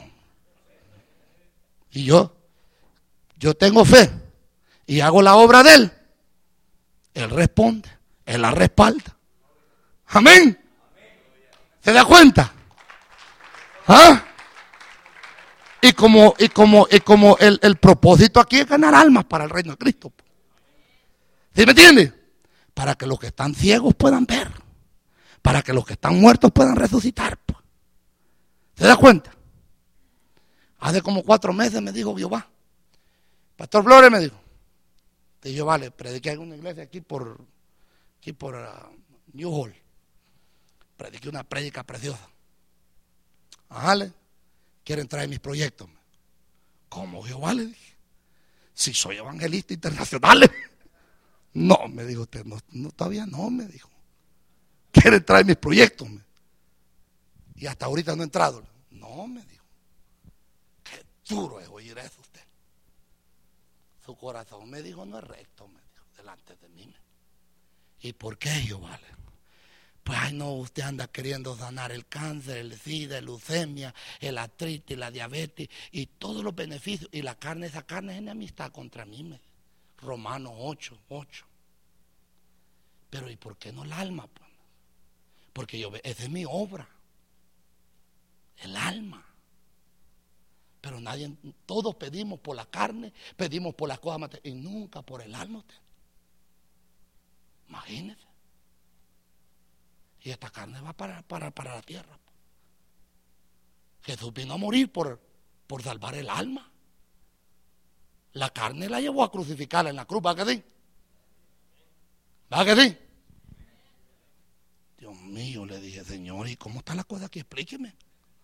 Y yo, yo tengo fe y hago la obra de Él. Él responde, Él la respalda. Amén. ¿Se da cuenta? ¿Ah? Y como, y como, y como el, el propósito aquí es ganar almas para el reino de Cristo. ¿Sí me entiende? Para que los que están ciegos puedan ver. Para que los que están muertos puedan resucitar. ¿Se da cuenta? Hace como cuatro meses me dijo Jehová. Pastor Flores me dijo. Y yo, vale, prediqué en una iglesia aquí por, aquí por uh, New Hall. Prediqué una prédica preciosa. Ajá, le, quieren traer mis proyectos. ¿Cómo, Jehová? Le dije. Si soy evangelista internacional. No, me dijo usted, no, no, todavía no, me dijo. Quieren traer mis proyectos. Y hasta ahorita no he entrado. No, me dijo. Qué duro es oír eso usted. Su corazón me dijo, no es recto, me dijo, delante de mí. ¿Y por qué yo, vale? Pues, ay no, usted anda queriendo sanar el cáncer, el sida, la leucemia, el artritis, la diabetes y todos los beneficios. Y la carne, esa carne es enemistad contra mí, me dijo. Romanos ocho, ocho. Pero ¿y por qué no el alma? Pues? Porque yo, esa es mi obra. El alma. Pero nadie, todos pedimos por la carne, pedimos por las cosas materiales y nunca por el alma. Usted. Imagínese. Y esta carne va para, para, para la tierra. Jesús vino a morir por, por salvar el alma. La carne la llevó a crucificarla en la cruz. ¿Va que sí? ¿Va que sí? Dios mío, le dije, Señor, ¿y cómo está la cosa aquí? Explíqueme.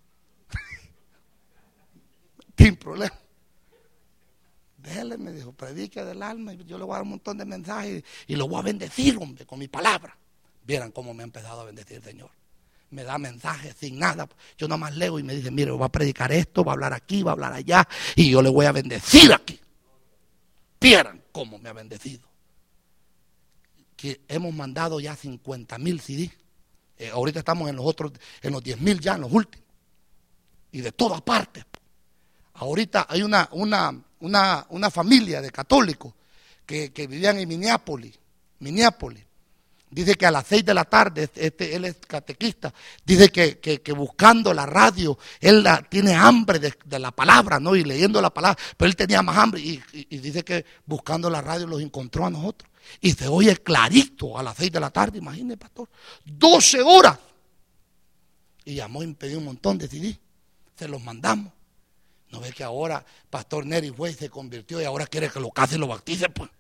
Sin problema. Déjele, me dijo, predique del alma. Y yo le voy a dar un montón de mensajes y lo voy a bendecir, hombre, con mi palabra. Vieran cómo me ha empezado a bendecir el Señor. Me da mensajes sin nada. Yo nada más leo y me dice, mire, va a predicar esto, va a hablar aquí, va a hablar allá. Y yo le voy a bendecir aquí. Vieran cómo me ha bendecido. Que hemos mandado ya cincuenta mil C D. Eh, ahorita estamos en los otros, en los diez mil ya, en los últimos. Y de todas partes. Ahorita hay una, una, una, una familia de católicos que, que vivían en Minneapolis. Minneapolis. Dice que a las seis de la tarde, este, él es catequista, dice que, que, que buscando la radio, él la, tiene hambre de, de la palabra, ¿no? Y leyendo la palabra, pero él tenía más hambre y, y, y dice que buscando la radio los encontró a nosotros. Y se oye clarito a las seis de la tarde, imagínese, pastor, doce horas. Y llamó y pidió un montón de C D, se los mandamos. ¿No ve que ahora Pastor Neri Way se convirtió y ahora quiere que lo case y lo bautice? Pues.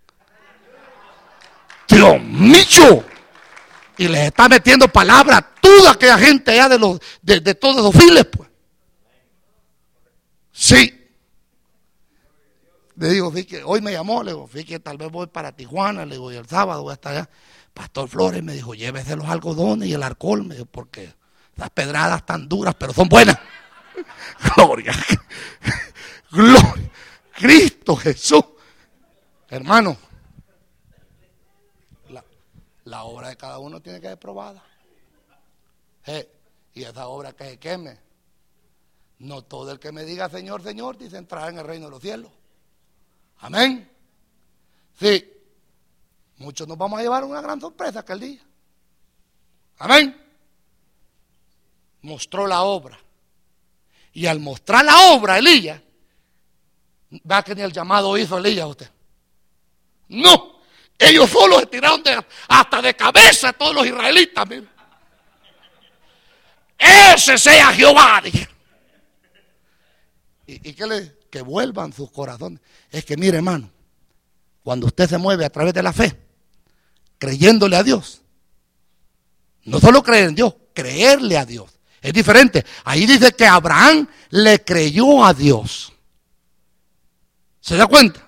¡Dios mío! Y les está metiendo palabras a toda aquella gente allá de, los, de, de todos los files, pues. Sí. Le digo, fíjate, hoy me llamó, le digo, fíjate, tal vez voy para Tijuana, le digo, y el sábado voy hasta allá. Pastor Flores me dijo, llévese los algodones y el alcohol, me dijo, porque las pedradas están duras, pero son buenas. Gloria. Gloria. Cristo Jesús. Hermano. La obra de cada uno tiene que ser probada. Eh, y esa obra que se queme. No todo el que me diga Señor, Señor, dice entrar en el reino de los cielos. Amén. Sí. Muchos nos vamos a llevar una gran sorpresa aquel día. Amén. Mostró la obra. Y al mostrar la obra, Elías, va que ni el llamado hizo Elías a usted. No. Ellos solo se tiraron de, hasta de cabeza todos los israelitas. Mira. Ese sea Jehová. Dije. ¿Y, y qué le? Que vuelvan sus corazones. Es que mire, hermano, cuando usted se mueve a través de la fe, creyéndole a Dios, no solo creer en Dios, creerle a Dios. Es diferente. Ahí dice que Abraham le creyó a Dios. ¿Se da cuenta?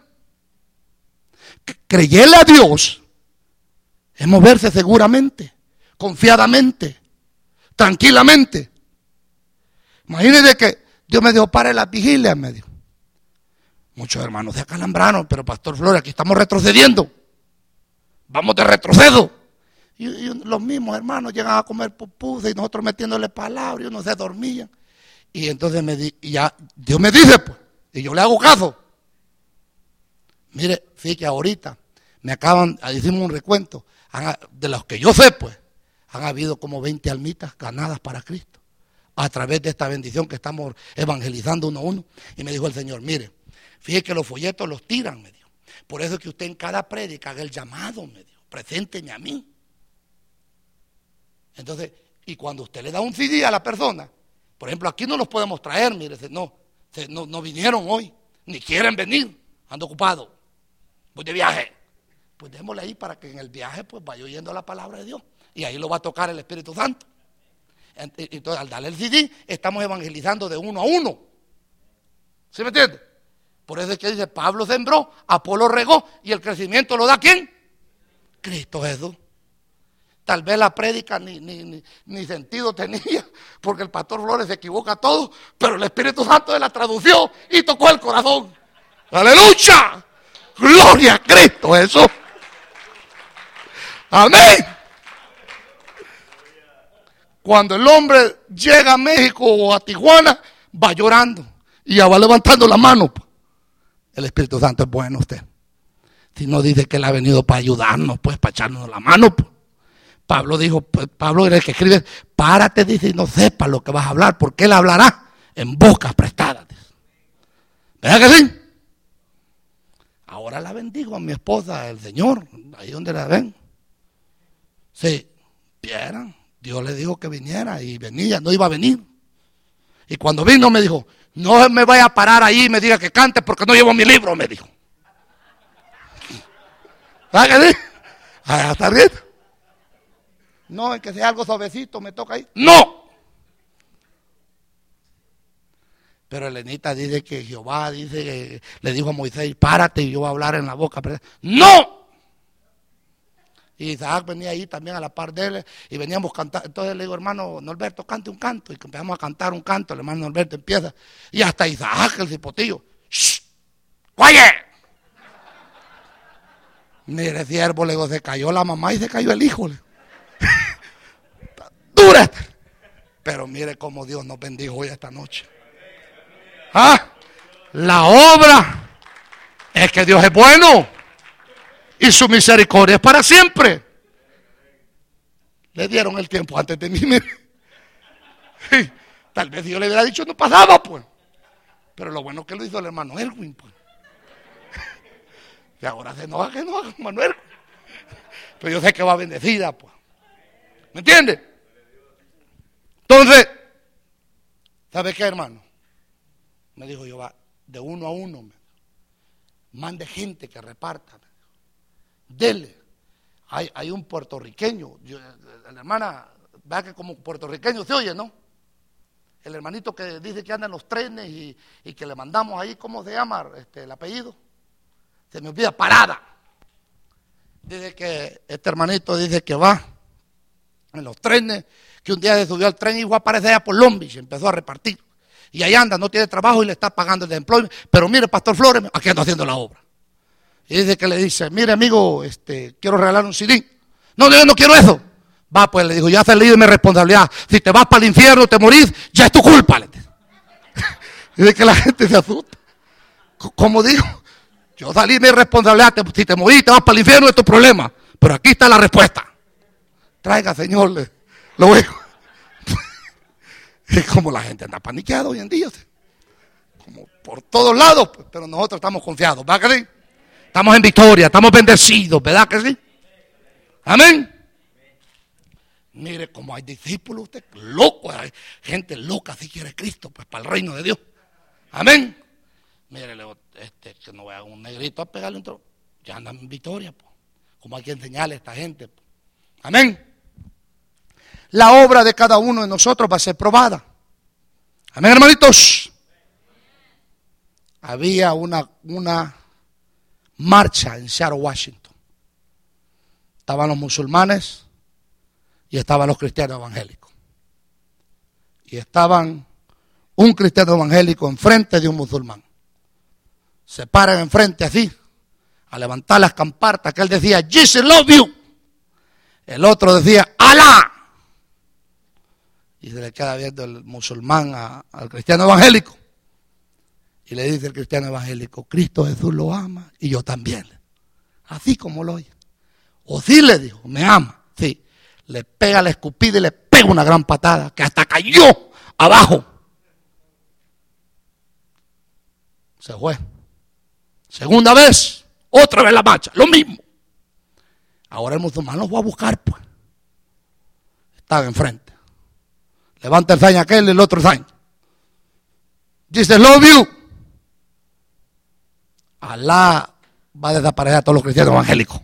Creerle a Dios es moverse seguramente, confiadamente, tranquilamente. Imagínense que Dios me dijo, pare las vigilias, me dijo. Muchos hermanos se acalambraron, pero Pastor Flores, aquí estamos retrocediendo. Vamos de retroceso. Y, y los mismos hermanos llegan a comer pupusas y nosotros metiéndole palabras y uno se dormía. Y entonces me di, y ya Dios me dice, pues, y yo le hago caso. Mire, fíjate, ahorita me acaban, hicimos un recuento, de los que yo sé, pues, han habido como veinte almitas ganadas para Cristo, a través de esta bendición que estamos evangelizando uno a uno. Y me dijo el Señor, mire, fíjate que los folletos los tiran, me dijo. Por eso es que usted en cada prédica haga el llamado, me dijo, presénteme a mí. Entonces, y cuando usted le da un C D a la persona, por ejemplo, aquí no los podemos traer, mire, no, no, no vinieron hoy, ni quieren venir, ando ocupado, voy de viaje. Pues démosle ahí para que en el viaje pues vaya oyendo la palabra de Dios. Y ahí lo va a tocar el Espíritu Santo. Entonces, al darle el C D, estamos evangelizando de uno a uno. ¿Sí me entiende? Por eso es que dice, Pablo sembró, Apolo regó, y el crecimiento lo da ¿quién? Cristo Jesús. Tal vez la prédica ni, ni, ni, ni sentido tenía, porque el pastor Flores se equivoca todo, pero el Espíritu Santo la tradució y tocó el corazón. ¡Aleluya! ¡Gloria a Cristo Jesús! ¡Amén! Cuando el hombre llega a México o a Tijuana, va llorando y ya va levantando la mano. El Espíritu Santo es bueno usted. Si no dice que él ha venido para ayudarnos, pues para echarnos la mano. Pues. Pablo dijo, Pablo era el que escribe, párate, dice, y no sepas lo que vas a hablar, porque él hablará en bocas prestadas. ¿Verdad que sí? Ahora la bendigo a mi esposa, el Señor, ahí donde la ven. Sí, vieran, Dios le dijo que viniera y venía, no iba a venir. Y cuando vino me dijo, no me vaya a parar ahí y me diga que cante porque no llevo mi libro, me dijo. ¿Sabes qué? Ah, está bien. No, es que sea algo suavecito, me toca ahí. ¡No! Pero Elenita dice que Jehová dice que le dijo a Moisés, párate y yo voy a hablar en la boca. ¡No! Y Isaac venía ahí también a la par de él y veníamos cantando. Entonces le digo, hermano Norberto, cante un canto. Y empezamos a cantar un canto, el hermano Norberto empieza. Y hasta Isaac, el cipotillo, ¡shh! ¡Oye! Mire, siervo, le digo, se cayó la mamá y se cayó el hijo. ¡Dura! Pero mire cómo Dios nos bendijo hoy esta noche. ¿Ah? La obra es que Dios es bueno y su misericordia es para siempre. Le dieron el tiempo antes de mí. Sí, tal vez yo le hubiera dicho no pasaba, pues. Pero lo bueno que lo hizo el hermano Elwin, pues. Y ahora se enoja que no haga Manuel. Pero yo sé que va bendecida, pues. ¿Me entiende? Entonces, ¿sabe qué, hermano? Me dijo yo, va de uno a uno, me mande gente que reparta, dele. Hay, hay un puertorriqueño, yo, la hermana, vea que como puertorriqueño se oye, ¿no? El hermanito que dice que anda en los trenes y, y que le mandamos ahí, ¿cómo se llama este, el apellido? Se me olvida, Parada. Dice que este hermanito dice que va en los trenes, que un día se subió al tren y fue a aparecer allá por Long Beach y empezó a repartir. Y ahí anda, no tiene trabajo y le está pagando el desempleo. Pero mire, Pastor Flores, aquí ando haciendo la obra. Y dice que le dice, mire amigo, este, quiero regalar un C D. No, yo no quiero eso. Va, pues le digo, ya salí de mi responsabilidad. Si te vas para el infierno, te morís, ya es tu culpa. Y dice que la gente se asusta. Como digo, yo salí de mi responsabilidad. Si te morís, te vas para el infierno, es tu problema. Pero aquí está la respuesta. Traiga, Señor, le, lo veo. Es como la gente anda paniqueada hoy en día. Como por todos lados, pero nosotros estamos confiados, ¿verdad que sí? Estamos en victoria, estamos bendecidos, ¿verdad que sí? Amén. Mire cómo hay discípulos, usted loco, hay gente loca si quiere Cristo, pues para el reino de Dios. Amén. Mire, este, que no vea un negrito a pegarle un tro, ya andan en victoria, pues. Como hay que enseñarle a esta gente. Pues. Amén. La obra de cada uno de nosotros va a ser probada. Amén, hermanitos. Había una, una marcha en Seattle, Washington. Estaban los musulmanes y estaban los cristianos evangélicos. Y estaban un cristiano evangélico enfrente de un musulmán. Se paran enfrente así, a levantar las campartas que él decía, Jesus love you. El otro decía ¡Alá! Y se le queda viendo el musulmán a, al cristiano evangélico. Y le dice el cristiano evangélico, Cristo Jesús lo ama y yo también. Así como lo oye. O sí, le dijo, me ama. Sí. Le pega la escupida y le pega una gran patada que hasta cayó abajo. Se fue. Segunda vez, otra vez la marcha, lo mismo. Ahora el musulmán los va a buscar, pues. Están enfrente. Levanta el zaño aquel y el otro zaño. Dice, love you. Alá va a desaparecer a todos los cristianos evangélicos.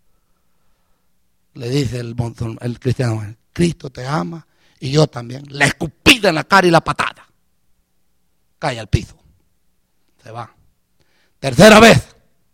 Le dice el, el cristiano evangélico, Cristo te ama y yo también. La escupida en la cara y la patada. Cae al piso. Se va. Tercera vez.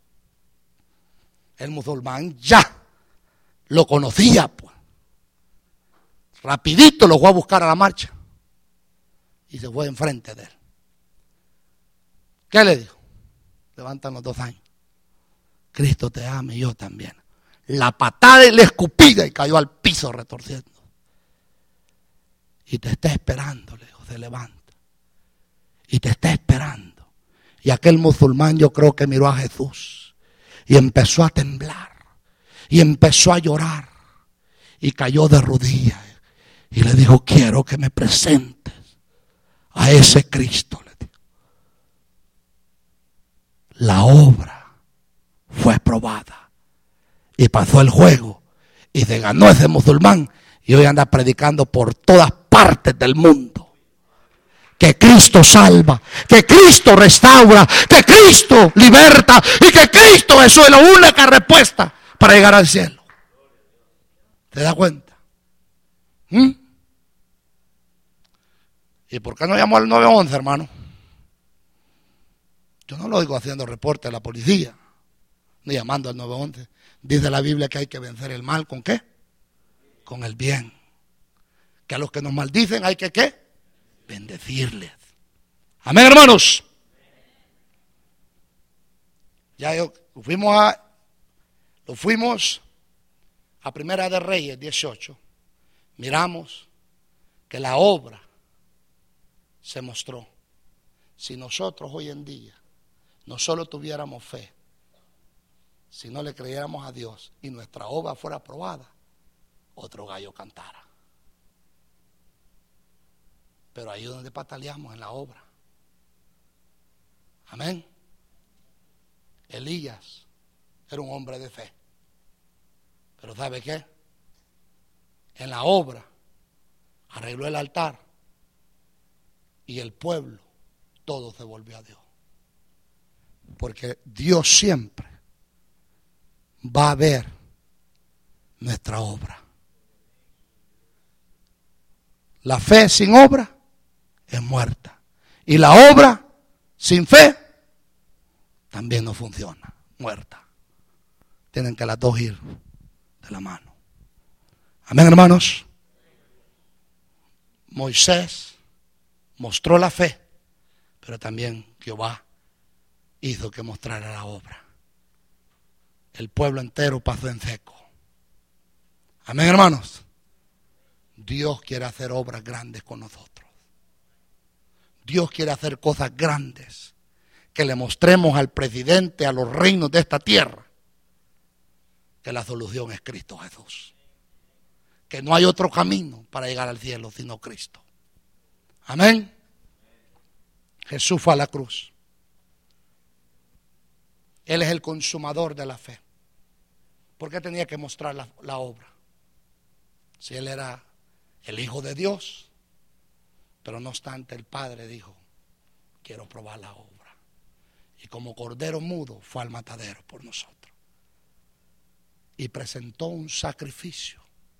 El musulmán ya lo conocía, pues. Rapidito lo fue a buscar a la marcha. Y se fue enfrente de él. ¿Qué le dijo? Levantan los dos años. Cristo te ama y yo también. La patada y la escupida y cayó al piso retorciendo. Y te está esperando, le dijo, se levanta. Y te está esperando. Y aquel musulmán yo creo que miró a Jesús y empezó a temblar y empezó a llorar y cayó de rodillas y le dijo, quiero que me presentes a ese Cristo. Le dijo. La obra fue probada y pasó el juego y se ganó ese musulmán y hoy anda predicando por todas partes del mundo. Que Cristo salva, que Cristo restaura, que Cristo liberta y que Cristo Jesús es la única respuesta para llegar al cielo. ¿Te das cuenta? ¿Mm? ¿Y por qué no llamó al nueve once, hermano? Yo no lo digo haciendo reporte a la policía, ni llamando al nueve once. Dice la Biblia que hay que vencer el mal, ¿con qué? Con el bien. Que a los que nos maldicen hay que, ¿qué? Bendecirles. Amén, hermanos. Ya yo, fuimos a, lo fuimos a Primera de Reyes dieciocho. Miramos que la obra se mostró. Si nosotros hoy en día no solo tuviéramos fe, si no le creyéramos a Dios y nuestra obra fuera aprobada, otro gallo cantara. Pero ahí es donde pataleamos en la obra. Amén. Elías era un hombre de fe. Pero ¿sabe qué? En la obra arregló el altar y el pueblo todo se volvió a Dios. Porque Dios siempre va a ver nuestra obra. La fe sin obra es muerta. Y la obra sin fe también no funciona, muerta. Tienen que las dos ir de la mano. Amén, hermanos. Moisés mostró la fe, pero también Jehová hizo que mostrara la obra. El pueblo entero pasó en seco. Amén, hermanos. Dios quiere hacer obras grandes con nosotros. Dios quiere hacer cosas grandes que le mostremos al presidente, a los reinos de esta tierra, que la solución es Cristo Jesús. Que no hay otro camino para llegar al cielo sino Cristo. Amén. Jesús fue a la cruz. Él es el consumador de la fe. ¿Por qué tenía que mostrar la, la obra? Si Él era el Hijo de Dios, pero no obstante el Padre dijo, quiero probar la obra. Y como cordero mudo fue al matadero por nosotros. Y presentó un sacrificio.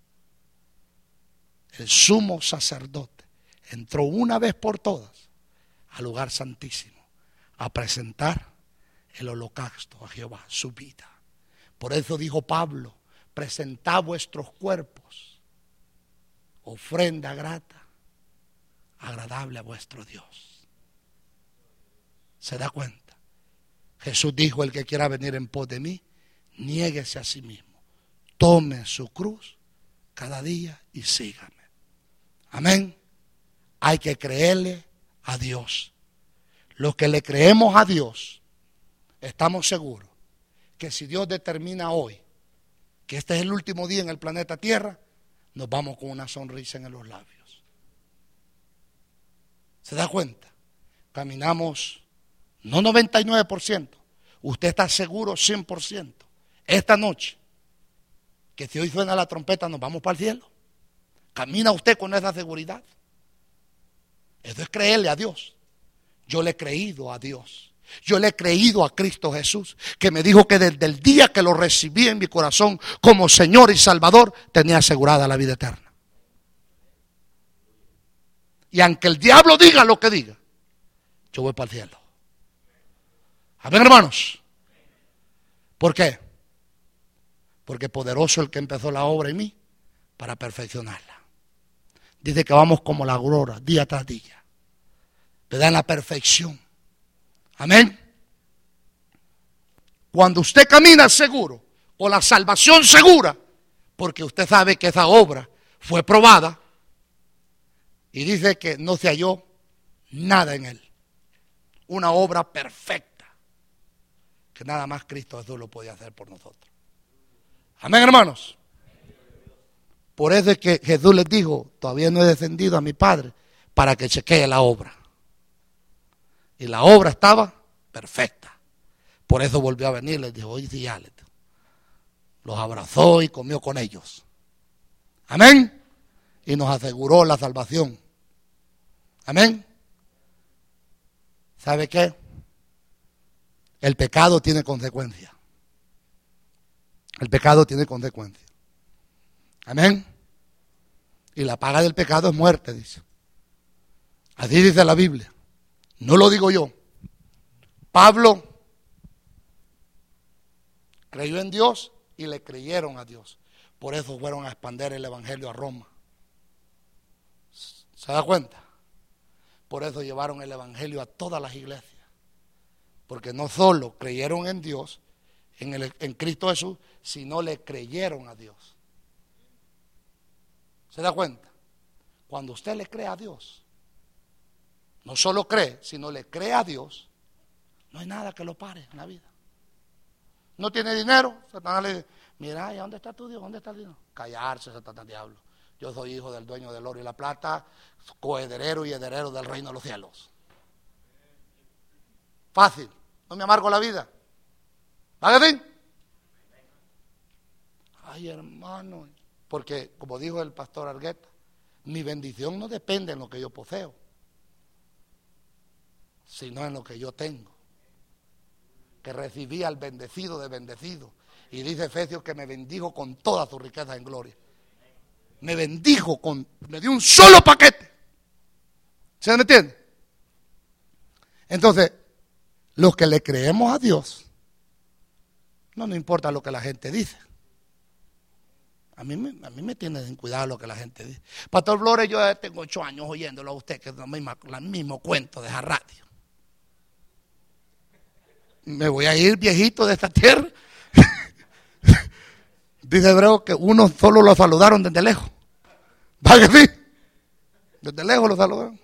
El sumo sacerdote entró una vez por todas al lugar santísimo a presentar el holocausto a Jehová, su vida. Por eso dijo Pablo, presentad vuestros cuerpos, ofrenda grata, agradable a vuestro Dios. ¿Se da cuenta? Jesús dijo, el que quiera venir en pos de mí, niéguese a sí mismo, tome su cruz cada día y sígame. Amén. Hay que creerle a Dios. Los que le creemos a Dios, estamos seguros que si Dios determina hoy que este es el último día en el planeta Tierra, nos vamos con una sonrisa en los labios. ¿Se da cuenta? Caminamos no noventa y nueve por ciento, usted está seguro cien por ciento. Esta noche, que si hoy suena la trompeta nos vamos para el cielo. Camina usted con esa seguridad. Eso es creerle a Dios. Yo le he creído a Dios. Yo le he creído a Cristo Jesús, que me dijo que desde el día que lo recibí en mi corazón como Señor y Salvador, tenía asegurada la vida eterna. Y aunque el diablo diga lo que diga, yo voy para el cielo. Amén, hermanos. ¿Por qué? Porque poderoso el que empezó la obra en mí para perfeccionarla. Dice que vamos como la aurora, día tras día. Le dan la perfección. Amén. Cuando usted camina seguro, o la salvación segura, porque usted sabe que esa obra fue probada, y dice que no se halló nada en él. Una obra perfecta, que nada más Cristo Jesús lo podía hacer por nosotros. Amén, hermanos. Por eso es que Jesús les dijo, todavía no he descendido a mi Padre para que chequee la obra. Y la obra estaba perfecta. Por eso volvió a venir, les dijo, oye, sí, ya, los abrazó y comió con ellos. Amén. Y nos aseguró la salvación. Amén. ¿Sabe qué? El pecado tiene consecuencias. El pecado tiene consecuencias. Amén. Y la paga del pecado es muerte, dice. Así dice la Biblia. No lo digo yo. Pablo creyó en Dios y le creyeron a Dios. Por eso fueron a expandir el evangelio a Roma. ¿Se da cuenta? Por eso llevaron el evangelio a todas las iglesias. Porque no solo creyeron en Dios, en, el, en Cristo Jesús, sino le creyeron a Dios. ¿Se da cuenta? Cuando usted le cree a Dios, no solo cree, sino le cree a Dios, no hay nada que lo pare en la vida. No tiene dinero, Satanás le dice, mira, ¿y dónde está tu Dios? ¿Dónde está el dinero? Callarse, Satanás, diablo. Yo soy hijo del dueño del oro y la plata, coheredero y heredero del reino de los cielos. Fácil, no me amargo la vida. ¿Va a decir? Ay, hermano, porque como dijo el pastor Argueta, mi bendición no depende en lo que yo poseo, sino en lo que yo tengo. Que recibí al bendecido de bendecido. Y dice Efesios que me bendijo con toda su riqueza en gloria. Me bendijo con, me dio un solo paquete. ¿Se me entiende? Entonces, los que le creemos a Dios, no nos importa lo que la gente dice. A mí, me, a mí me tiene en cuidado lo que la gente dice. Pastor Flores, yo ya tengo ocho años oyéndolo a usted, que es el mismo, el mismo cuento de esa radio. Me voy a ir viejito de esta tierra. Dice Hebreo que uno solo lo saludaron desde lejos. ¿Va que sí? Desde lejos lo saludaron.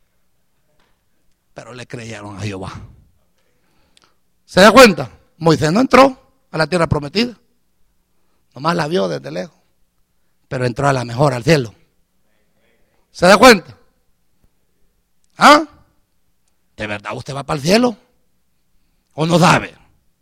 Pero le creyeron a Jehová. ¿Se da cuenta? Moisés no entró a la tierra prometida. Nomás la vio desde lejos. Pero entró a la mejor, al cielo. ¿Se da cuenta? ¿Ah? ¿De verdad usted va para el cielo? ¿O no sabe?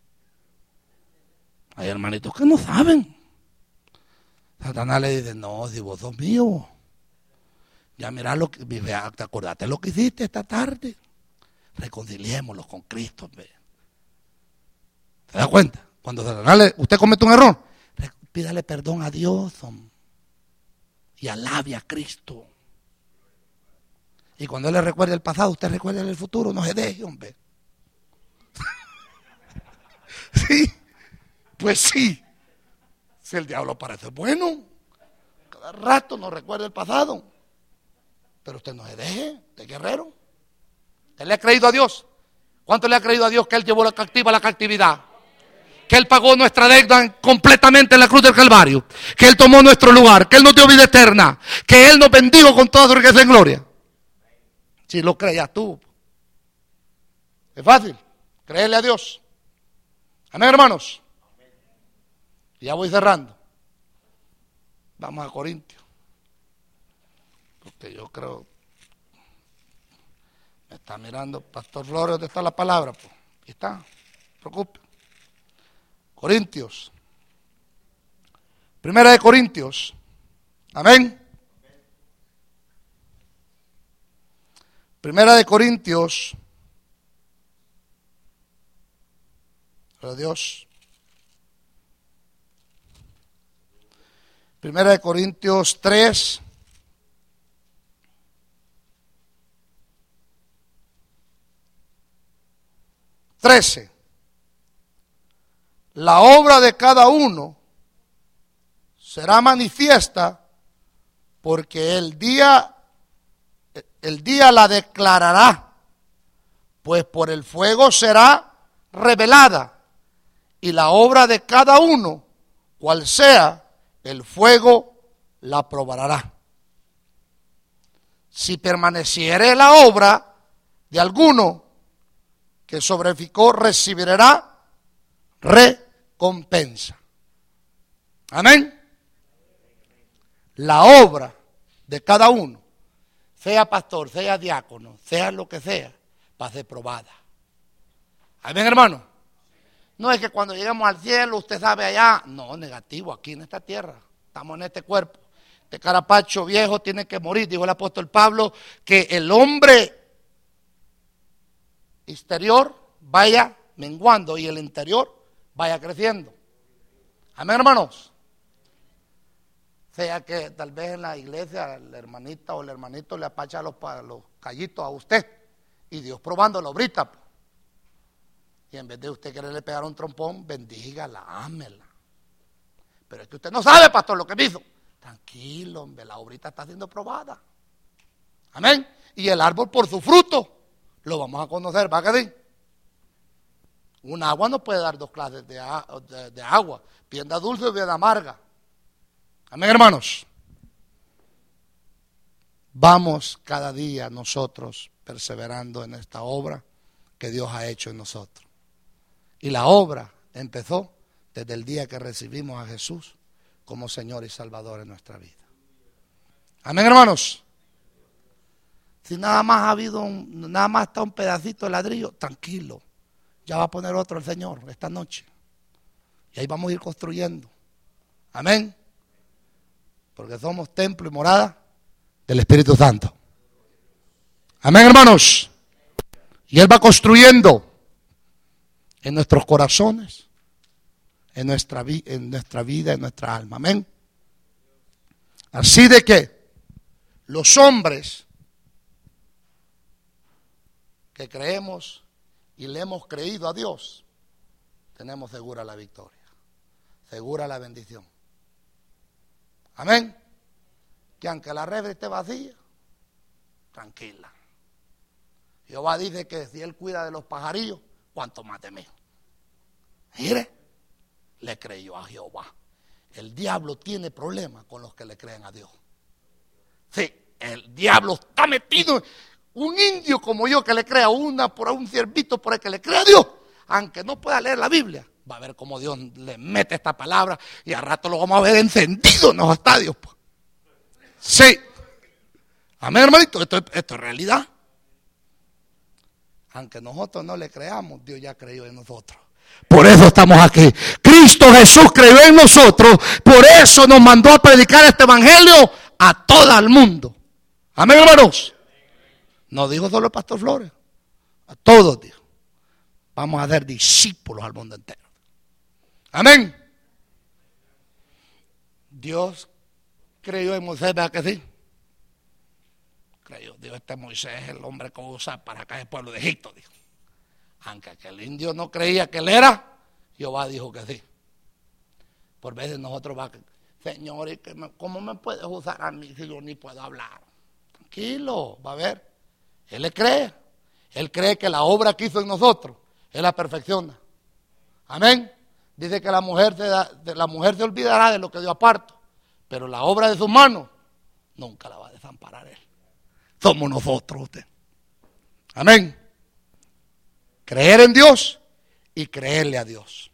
Hay hermanitos que no saben. Satanás le dice, no, si vos sos mío. Ya mirá lo que, te acordaste lo que hiciste esta tarde. Reconciliémoslos con Cristo. ¿Ve? ¿Se da cuenta? Cuando Satanás le, usted comete un error, pídale perdón a Dios, hombre, y alabe a Cristo. Y cuando Él le recuerde el pasado, usted recuerde el futuro. No se deje, hombre. Sí, pues sí. Si el diablo parece bueno, cada rato nos recuerda el pasado. Pero usted no se deje, de guerrero. Él le ha creído a Dios. ¿Cuánto le ha creído a Dios que Él llevó la captiva a la captividad? que Él pagó nuestra deuda completamente en la cruz del Calvario, que Él tomó nuestro lugar, que Él nos dio vida eterna, que Él nos bendijo con toda su riqueza en gloria. Si lo creías tú, es fácil, créele a Dios. Amén, hermanos. Ya voy cerrando. Vamos a Corintios, porque yo creo, me está mirando Pastor Flores, ¿dónde está la palabra? Pues, ahí está, no se preocupe. Corintios, primera de Corintios, amén. Primera de Corintios, pero Dios, Primera de Corintios tres, trece. La obra de cada uno será manifiesta, porque el día, el día la declarará, pues por el fuego será revelada, y la obra de cada uno, cual sea, el fuego la probará. Si permaneciere la obra de alguno que sobreficó, recibirá recompensa. Amén. La obra de cada uno, sea pastor, sea diácono, sea lo que sea, va a ser probada. Amén, hermano. No es que cuando lleguemos al cielo, usted sabe allá. No, negativo, aquí en esta tierra. Estamos en este cuerpo. Este carapacho viejo tiene que morir. Dijo el apóstol Pablo que el hombre exterior vaya menguando y el interior vaya creciendo. Amén, hermanos. Sea que tal vez en la iglesia la hermanita o el hermanito le apacha los, los callitos a usted y Dios probando la obrita. Y en vez de usted quererle pegar un trompón, bendígala, ámela. Pero es que usted no sabe, pastor, lo que me hizo. Tranquilo, hombre, la obrita está siendo probada. Amén. Y el árbol por su fruto lo vamos a conocer, ¿va que sí? Un agua no puede dar dos clases de, de, de agua, bien de dulce o bien de amarga. Amén, hermanos. Vamos cada día nosotros perseverando en esta obra que Dios ha hecho en nosotros. Y la obra empezó desde el día que recibimos a Jesús como Señor y Salvador en nuestra vida. Amén, hermanos. Si nada más ha habido un, nada más está un pedacito de ladrillo, tranquilo. Ya va a poner otro el Señor esta noche. Y ahí vamos a ir construyendo. Amén. Porque somos templo y morada del Espíritu Santo. Amén, hermanos. Y Él va construyendo en nuestros corazones, en nuestra, vi, en nuestra vida, en nuestra alma. Amén. Así de que los hombres que creemos y le hemos creído a Dios, tenemos segura la victoria, segura la bendición. Amén. Que aunque la red esté vacía, tranquila. Jehová dice que si Él cuida de los pajarillos, ¿cuánto más de mí? Mire, le creyó a Jehová. El diablo tiene problemas con los que le creen a Dios. Sí, el diablo está metido. Un indio como yo que le crea una por un ciervito por el que le crea a Dios, aunque no pueda leer la Biblia, va a ver cómo Dios le mete esta palabra y al rato lo vamos a ver encendido en los estadios. Sí. Amén, hermanito, esto, esto es realidad. Aunque nosotros no le creamos, Dios ya creyó en nosotros. Por eso estamos aquí. Cristo Jesús creyó en nosotros, por eso nos mandó a predicar este evangelio a todo el mundo. Amén, hermanos. No dijo solo el pastor Flores, a todos dijo. Vamos a ser discípulos al mundo entero. Amén. Dios creyó en Moisés, ¿verdad que sí? Creyó, Dios, este Moisés es el hombre que usa para acá el pueblo de Egipto, dijo. Aunque aquel indio no creía que él era, Jehová dijo que sí. Por veces nosotros va, Señor, ¿cómo me puedes usar a mí si yo ni puedo hablar? Tranquilo, va a ver. Él le cree. Él cree que la obra que hizo en nosotros, Él la perfecciona. Amén. Dice que la mujer, se da, la mujer se olvidará de lo que dio aparto, pero la obra de sus manos nunca la va a desamparar él. Somos nosotros, usted. Amén. Creer en Dios y creerle a Dios.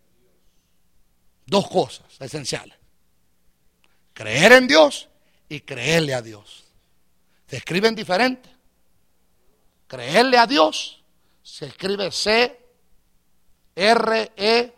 Dos cosas esenciales. Creer en Dios y creerle a Dios. Se escriben diferentes. Creerle a Dios se escribe C R E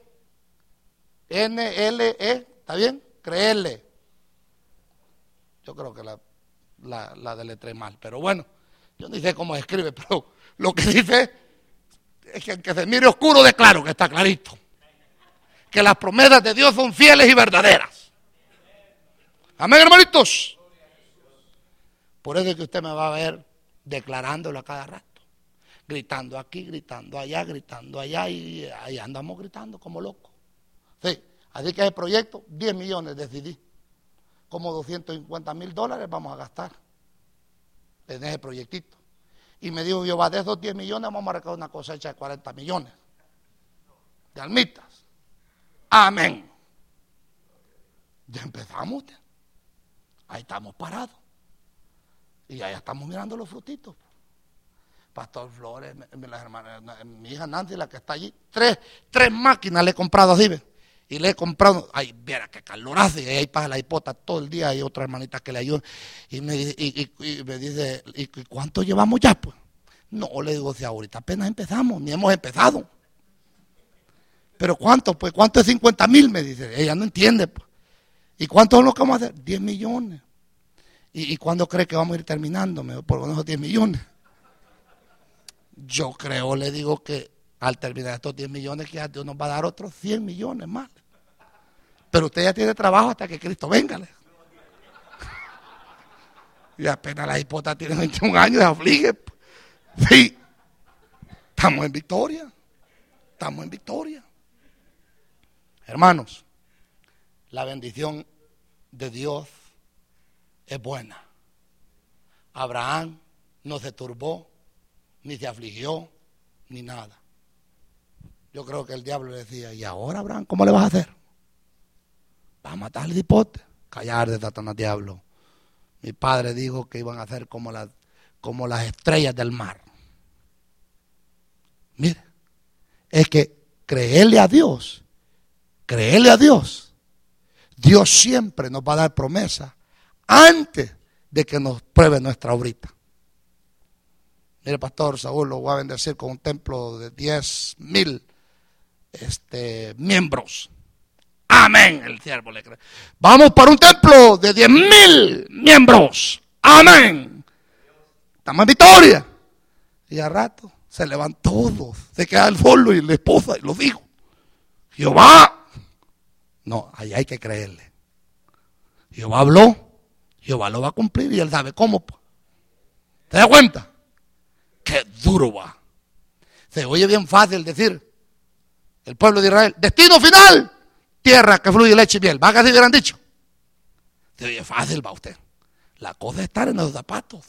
N L E. ¿Está bien? Creerle. Yo creo que la, la, la deletré mal. Pero bueno, yo no sé cómo se escribe, pero lo que dice es que aunque se mire oscuro, de claro que está clarito. Que las promesas de Dios son fieles y verdaderas. Amén, hermanitos. Por eso es que usted me va a ver declarándolo a cada rato. Gritando aquí, gritando allá, gritando allá, y ahí andamos gritando como locos. Sí, así que el proyecto, diez millones decidí. Como doscientos cincuenta mil dólares vamos a gastar en ese proyectito. Y me dijo Jehová, de esos diez millones vamos a recaudar una cosecha de cuarenta millones de almitas. Amén. Ya empezamos. Ahí estamos parados. Y allá estamos mirando los frutitos. Pastor Flores, las hermanas, mi hija Nancy, la que está allí, tres, tres máquinas le he comprado así, ¿ves? Y le he comprado, ay, viera qué calor hace, y ahí pasa la hipota todo el día, hay otra hermanita que le ayuda, y me, y, y, y me dice, ¿y cuánto llevamos ya? Pues no, le digo, si ahorita apenas empezamos, ni hemos empezado. ¿Pero cuánto? Pues, ¿cuánto es cincuenta mil? Me dice, ella no entiende, pues. ¿Y cuánto es lo que vamos a hacer? diez millones. ¿Y, y cuándo cree que vamos a ir terminando? Me dijo, por esos diez millones. Yo creo, le digo que al terminar estos diez millones, que Dios nos va a dar otros cien millones más. Pero usted ya tiene trabajo hasta que Cristo venga. Y apenas la hipota tiene veintiún años, se aflige. Sí, estamos en victoria. Estamos en victoria. Hermanos, la bendición de Dios es buena. Abraham no se turbó, ni se afligió, ni nada. Yo creo que el diablo le decía, ¿y ahora, Abraham, cómo le vas a hacer? ¿Vas a matar al hipote? Callar de Satanás, diablo. Mi padre dijo que iban a ser como las, como las estrellas del mar. Mire, es que creerle a Dios, creerle a Dios, Dios siempre nos va a dar promesa antes de que nos pruebe nuestra obrita. Mire, pastor Saúl, lo voy a bendecir con un templo de diez mil este, miembros. Amén, el siervo le cree. Vamos para un templo de diez mil miembros. Amén. Estamos en victoria. Y al rato se levantó todos. Se queda el solo y la esposa y los hijos. Jehová. No, ahí hay que creerle. Jehová habló. Jehová lo va a cumplir y él sabe cómo. ¿Te das cuenta? Qué duro va. Se oye bien fácil decir, el pueblo de Israel, destino final, tierra que fluye leche y miel. ¿Va que así hubieran dicho? Se oye fácil, va usted. La cosa es estar en los zapatos.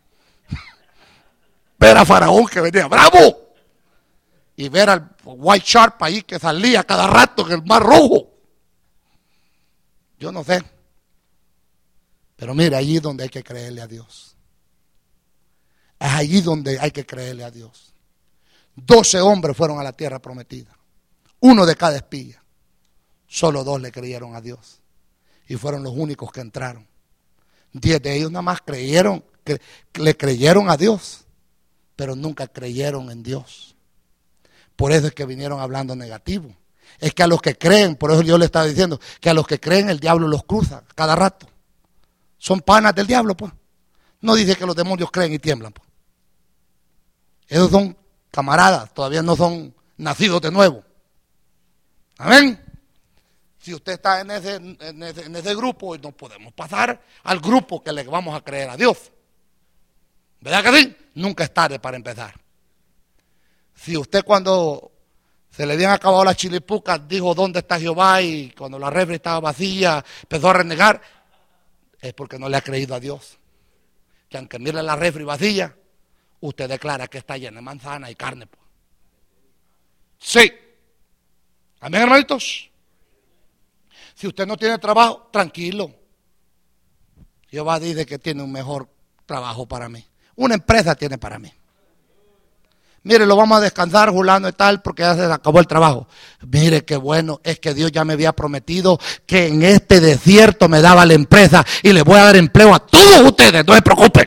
Ver a Faraón que venía bravo. Y ver al White Sharp ahí que salía cada rato en el mar rojo. Yo no sé. Pero mire, allí es donde hay que creerle a Dios. Es allí donde hay que creerle a Dios. Doce hombres fueron a la tierra prometida. Uno de cada espía. Solo dos le creyeron a Dios. Y fueron los únicos que entraron. Diez de ellos nada más creyeron, que, que le creyeron a Dios. Pero nunca creyeron en Dios. Por eso es que vinieron hablando negativo. Es que a los que creen, por eso yo le estaba diciendo, que a los que creen el diablo los cruza cada rato. Son panas del diablo, pues. No dice que los demonios creen y tiemblan, pues. Esos son camaradas, todavía no son nacidos de nuevo. Amén. Si usted está en ese, en ese, en ese grupo, no podemos pasar al grupo que le vamos a creer a Dios. ¿Verdad que sí? Nunca es tarde para empezar. Si usted cuando se le habían acabado las chilipucas dijo ¿dónde está Jehová? Y cuando la refri estaba vacía empezó a renegar, es porque no le ha creído a Dios. Que aunque mire la refri vacía, usted declara que está llena de manzana y carne. Sí. Amén, hermanitos. Si usted no tiene trabajo, tranquilo. Jehová dice que tiene un mejor trabajo para mí. Una empresa tiene para mí. Mire, lo vamos a descansar, fulano y tal, porque ya se acabó el trabajo. Mire, qué bueno, es que Dios ya me había prometido que en este desierto me daba la empresa y le voy a dar empleo a todos ustedes, no se preocupen.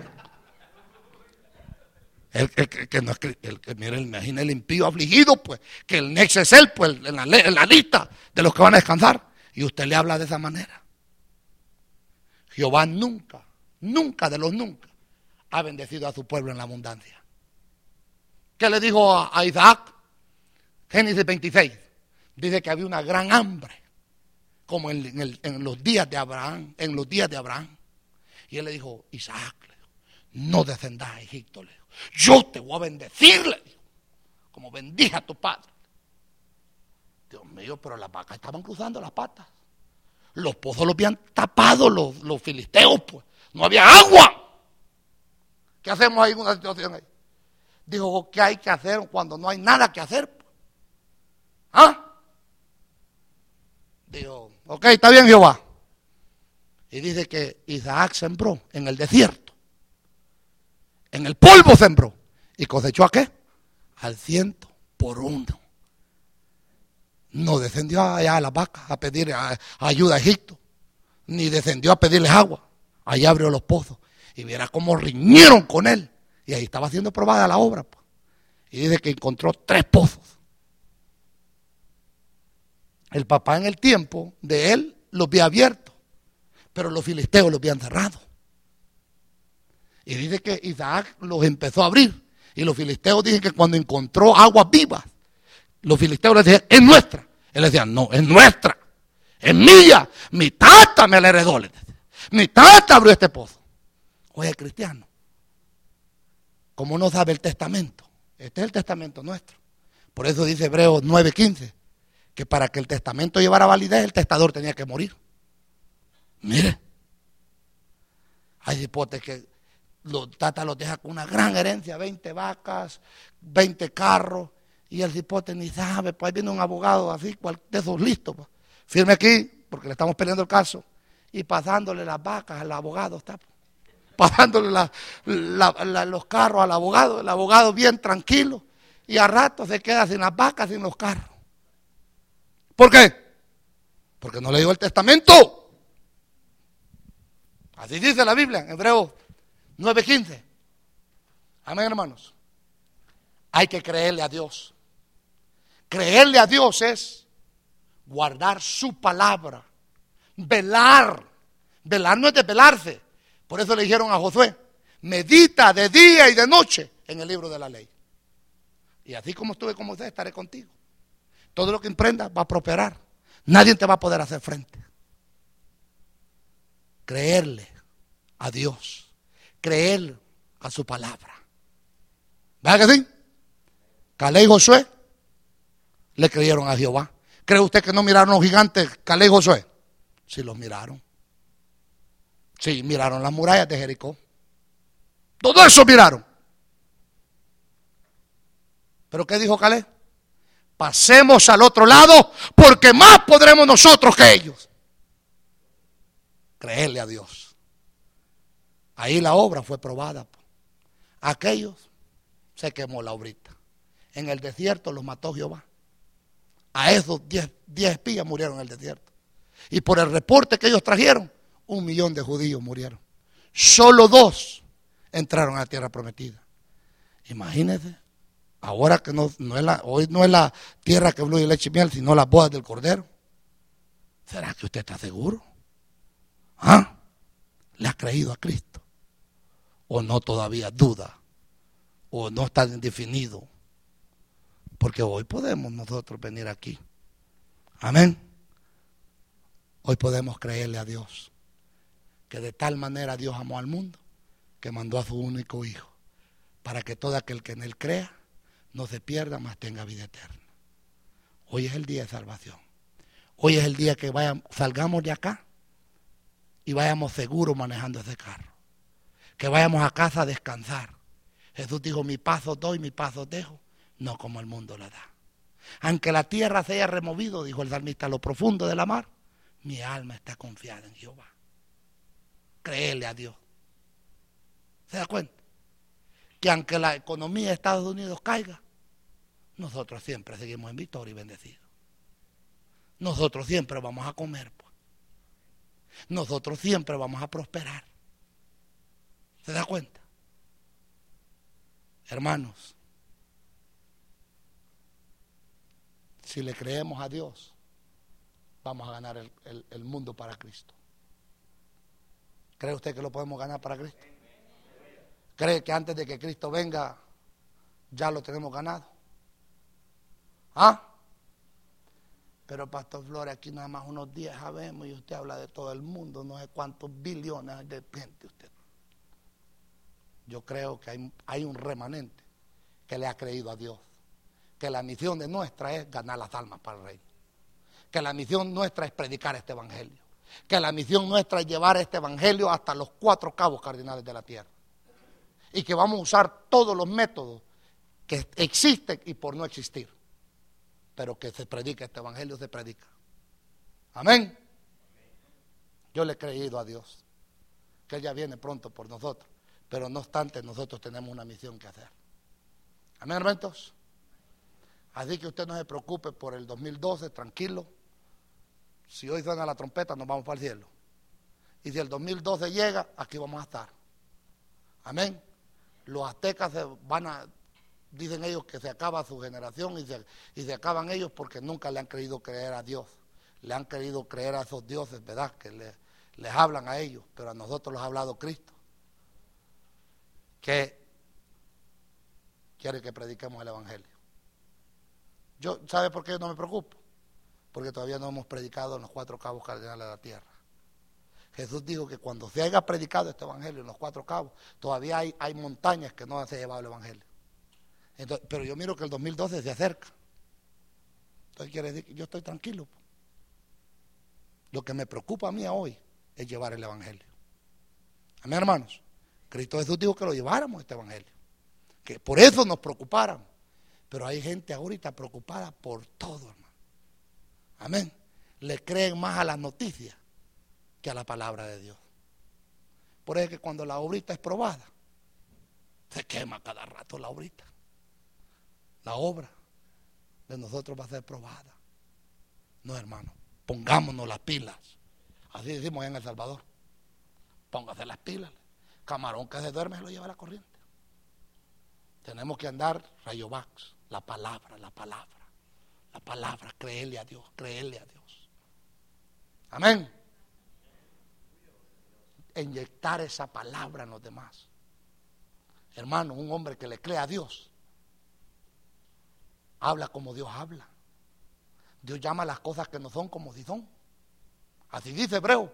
El, el, el, que no, el, el, mire, imagina el impío afligido, pues, que el next es él, pues, en la, en la lista de los que van a descansar. Y usted le habla de esa manera. Jehová nunca, nunca de los nunca, ha bendecido a su pueblo en la abundancia. ¿Qué le dijo a, a Isaac? Génesis veintiséis. Dice que había una gran hambre, como en, en, el, en los días de Abraham, en los días de Abraham. Y él le dijo, Isaac, le dijo, no descendas a Egipto, le dijo. Yo te voy a bendecir, le dijo, como bendije a tu padre. Dios mío, pero las vacas estaban cruzando las patas. Los pozos los habían tapado los, los filisteos, pues. No había agua. ¿Qué hacemos ahí en una situación ahí? Dijo, ¿qué hay que hacer cuando no hay nada que hacer? ¿Ah? Dijo, ok, está bien, Jehová. Y dice que Isaac sembró en el desierto. En el polvo sembró. ¿Y cosechó a qué? Al ciento por uno. No descendió allá a las vacas a pedir a, a ayuda a Egipto. Ni descendió a pedirles agua. Allá abrió los pozos. Y viera cómo riñeron con él. Y ahí estaba siendo probada la obra. Pues. Y dice que encontró tres pozos. El papá en el tiempo de él los había abierto, pero los filisteos los habían cerrado. Y dice que Isaac los empezó a abrir. Y los filisteos dicen que cuando encontró aguas vivas, los filisteos le decían, es nuestra. Él decía, no, es nuestra. Es mía. Mi tata me la heredó. Mi tata abrió este pozo. Oye, cristiano, ¿cómo no sabe el testamento? Este es el testamento nuestro. Por eso dice Hebreos nueve quince, que para que el testamento llevara validez, el testador tenía que morir. Mire, hay hipotes que los tatas los deja con una gran herencia, veinte vacas, veinte carros, y el cipote ni sabe, pues ahí viene un abogado así, cual de esos listos, pues. Firme aquí, porque le estamos peleando el caso, y pasándole las vacas al abogado, está, pues. Pasándole la, la, la, los carros al abogado, el abogado bien tranquilo, y a rato se queda sin las vacas, sin los carros. ¿Por qué? Porque no le dio el testamento. Así dice la Biblia en Hebreos nueve quince. Amén, hermanos. Hay que creerle a Dios. Creerle a Dios es guardar su palabra, velar. Velar no es desvelarse. Por eso le dijeron a Josué, medita de día y de noche en el libro de la ley. Y así como estuve con Moisés, estaré contigo. Todo lo que emprendas va a prosperar. Nadie te va a poder hacer frente. Creerle a Dios. Creer a su palabra. ¿Verdad que sí? Caleb y Josué le creyeron a Jehová. ¿Cree usted que no miraron los gigantes Caleb y Josué? Sí los miraron. Sí, miraron las murallas de Jericó. Todo eso miraron. ¿Pero qué dijo Caleb? Pasemos al otro lado porque más podremos nosotros que ellos. Creerle a Dios. Ahí la obra fue probada. Aquellos se quemó la obrita. En el desierto los mató Jehová. A esos diez, diez espías murieron en el desierto. Y por el reporte que ellos trajeron, un millón de judíos murieron. Solo dos entraron a la tierra prometida. Imagínense, ahora que no, no es la, hoy no es la tierra que fluye leche y miel, sino las bodas del Cordero. ¿Será que usted está seguro? ¿Ah? ¿Le ha creído a Cristo? ¿O no todavía duda? ¿O no está indefinido? Porque hoy podemos nosotros venir aquí. Amén. Hoy podemos creerle a Dios. Que de tal manera Dios amó al mundo que mandó a su único Hijo para que todo aquel que en Él crea no se pierda, mas tenga vida eterna. Hoy es el día de salvación. Hoy es el día que vayamos, salgamos de acá y vayamos seguros manejando ese carro. Que vayamos a casa a descansar. Jesús dijo, mi paz os doy, mi paz os dejo, no como el mundo la da. Aunque la tierra se haya removido, dijo el salmista, a lo profundo de la mar, mi alma está confiada en Jehová. Créele a Dios. ¿Se da cuenta? Que aunque la economía de Estados Unidos caiga, nosotros siempre seguimos en victoria y bendecidos. Nosotros siempre vamos a comer, pues. Nosotros siempre vamos a prosperar. ¿Se da cuenta? Hermanos, si le creemos a Dios, vamos a ganar el, el, el mundo para Cristo. ¿Cree usted que lo podemos ganar para Cristo? ¿Cree que antes de que Cristo venga ya lo tenemos ganado? ¿Ah? Pero Pastor Flores, aquí nada más unos días sabemos y usted habla de todo el mundo, no sé cuántos billones de gente usted. Yo creo que hay, hay un remanente que le ha creído a Dios, que la misión de nuestra es ganar las almas para el reino, que la misión nuestra es predicar este evangelio, que la misión nuestra es llevar este evangelio hasta los cuatro cabos cardinales de la tierra, y que vamos a usar todos los métodos que existen y por no existir, pero que se predique este evangelio, se predica. Amén. Yo le he creído a Dios que Él ya viene pronto por nosotros, pero no obstante nosotros tenemos una misión que hacer. Amén, hermanos. Así que usted no se preocupe por el dos mil doce, tranquilo. Si hoy suena la trompeta nos vamos para el cielo, y si el dos mil doce llega, aquí vamos a estar. Amén. Los aztecas se van a, dicen ellos que se acaba su generación y se, y se acaban ellos porque nunca le han querido creer a Dios. Le han querido creer a esos dioses, ¿verdad? Que le, les hablan a ellos, pero a nosotros los ha hablado Cristo. Que quiere que prediquemos el evangelio. Yo, ¿sabe por qué yo no me preocupo? Porque todavía no hemos predicado en los cuatro cabos cardinales de la tierra. Jesús dijo que cuando se haya predicado este evangelio en los cuatro cabos, todavía hay, hay montañas que no se ha llevado el evangelio. Entonces, pero yo miro que el dos mil doce se acerca. Entonces quiere decir que yo estoy tranquilo. Lo que me preocupa a mí hoy es llevar el evangelio. Amén, hermanos. Cristo Jesús dijo que lo lleváramos este evangelio, que por eso nos preocupáramos. Pero hay gente ahorita preocupada por todo, hermano. Amén. Le creen más a las noticias que a la palabra de Dios. Por eso es que cuando la obrita es probada, se quema cada rato la obrita. La obra de nosotros va a ser probada. No, hermano, pongámonos las pilas. Así decimos en El Salvador. Póngase las pilas. Camarón que se duerme se lo lleva a la corriente. Tenemos que andar rayovax, la palabra, la palabra, la palabra, creerle a Dios, creerle a Dios. Amén. Inyectar esa palabra en los demás. Hermano, un hombre que le cree a Dios habla como Dios habla. Dios llama las cosas que no son como si son. Así dice Hebreo.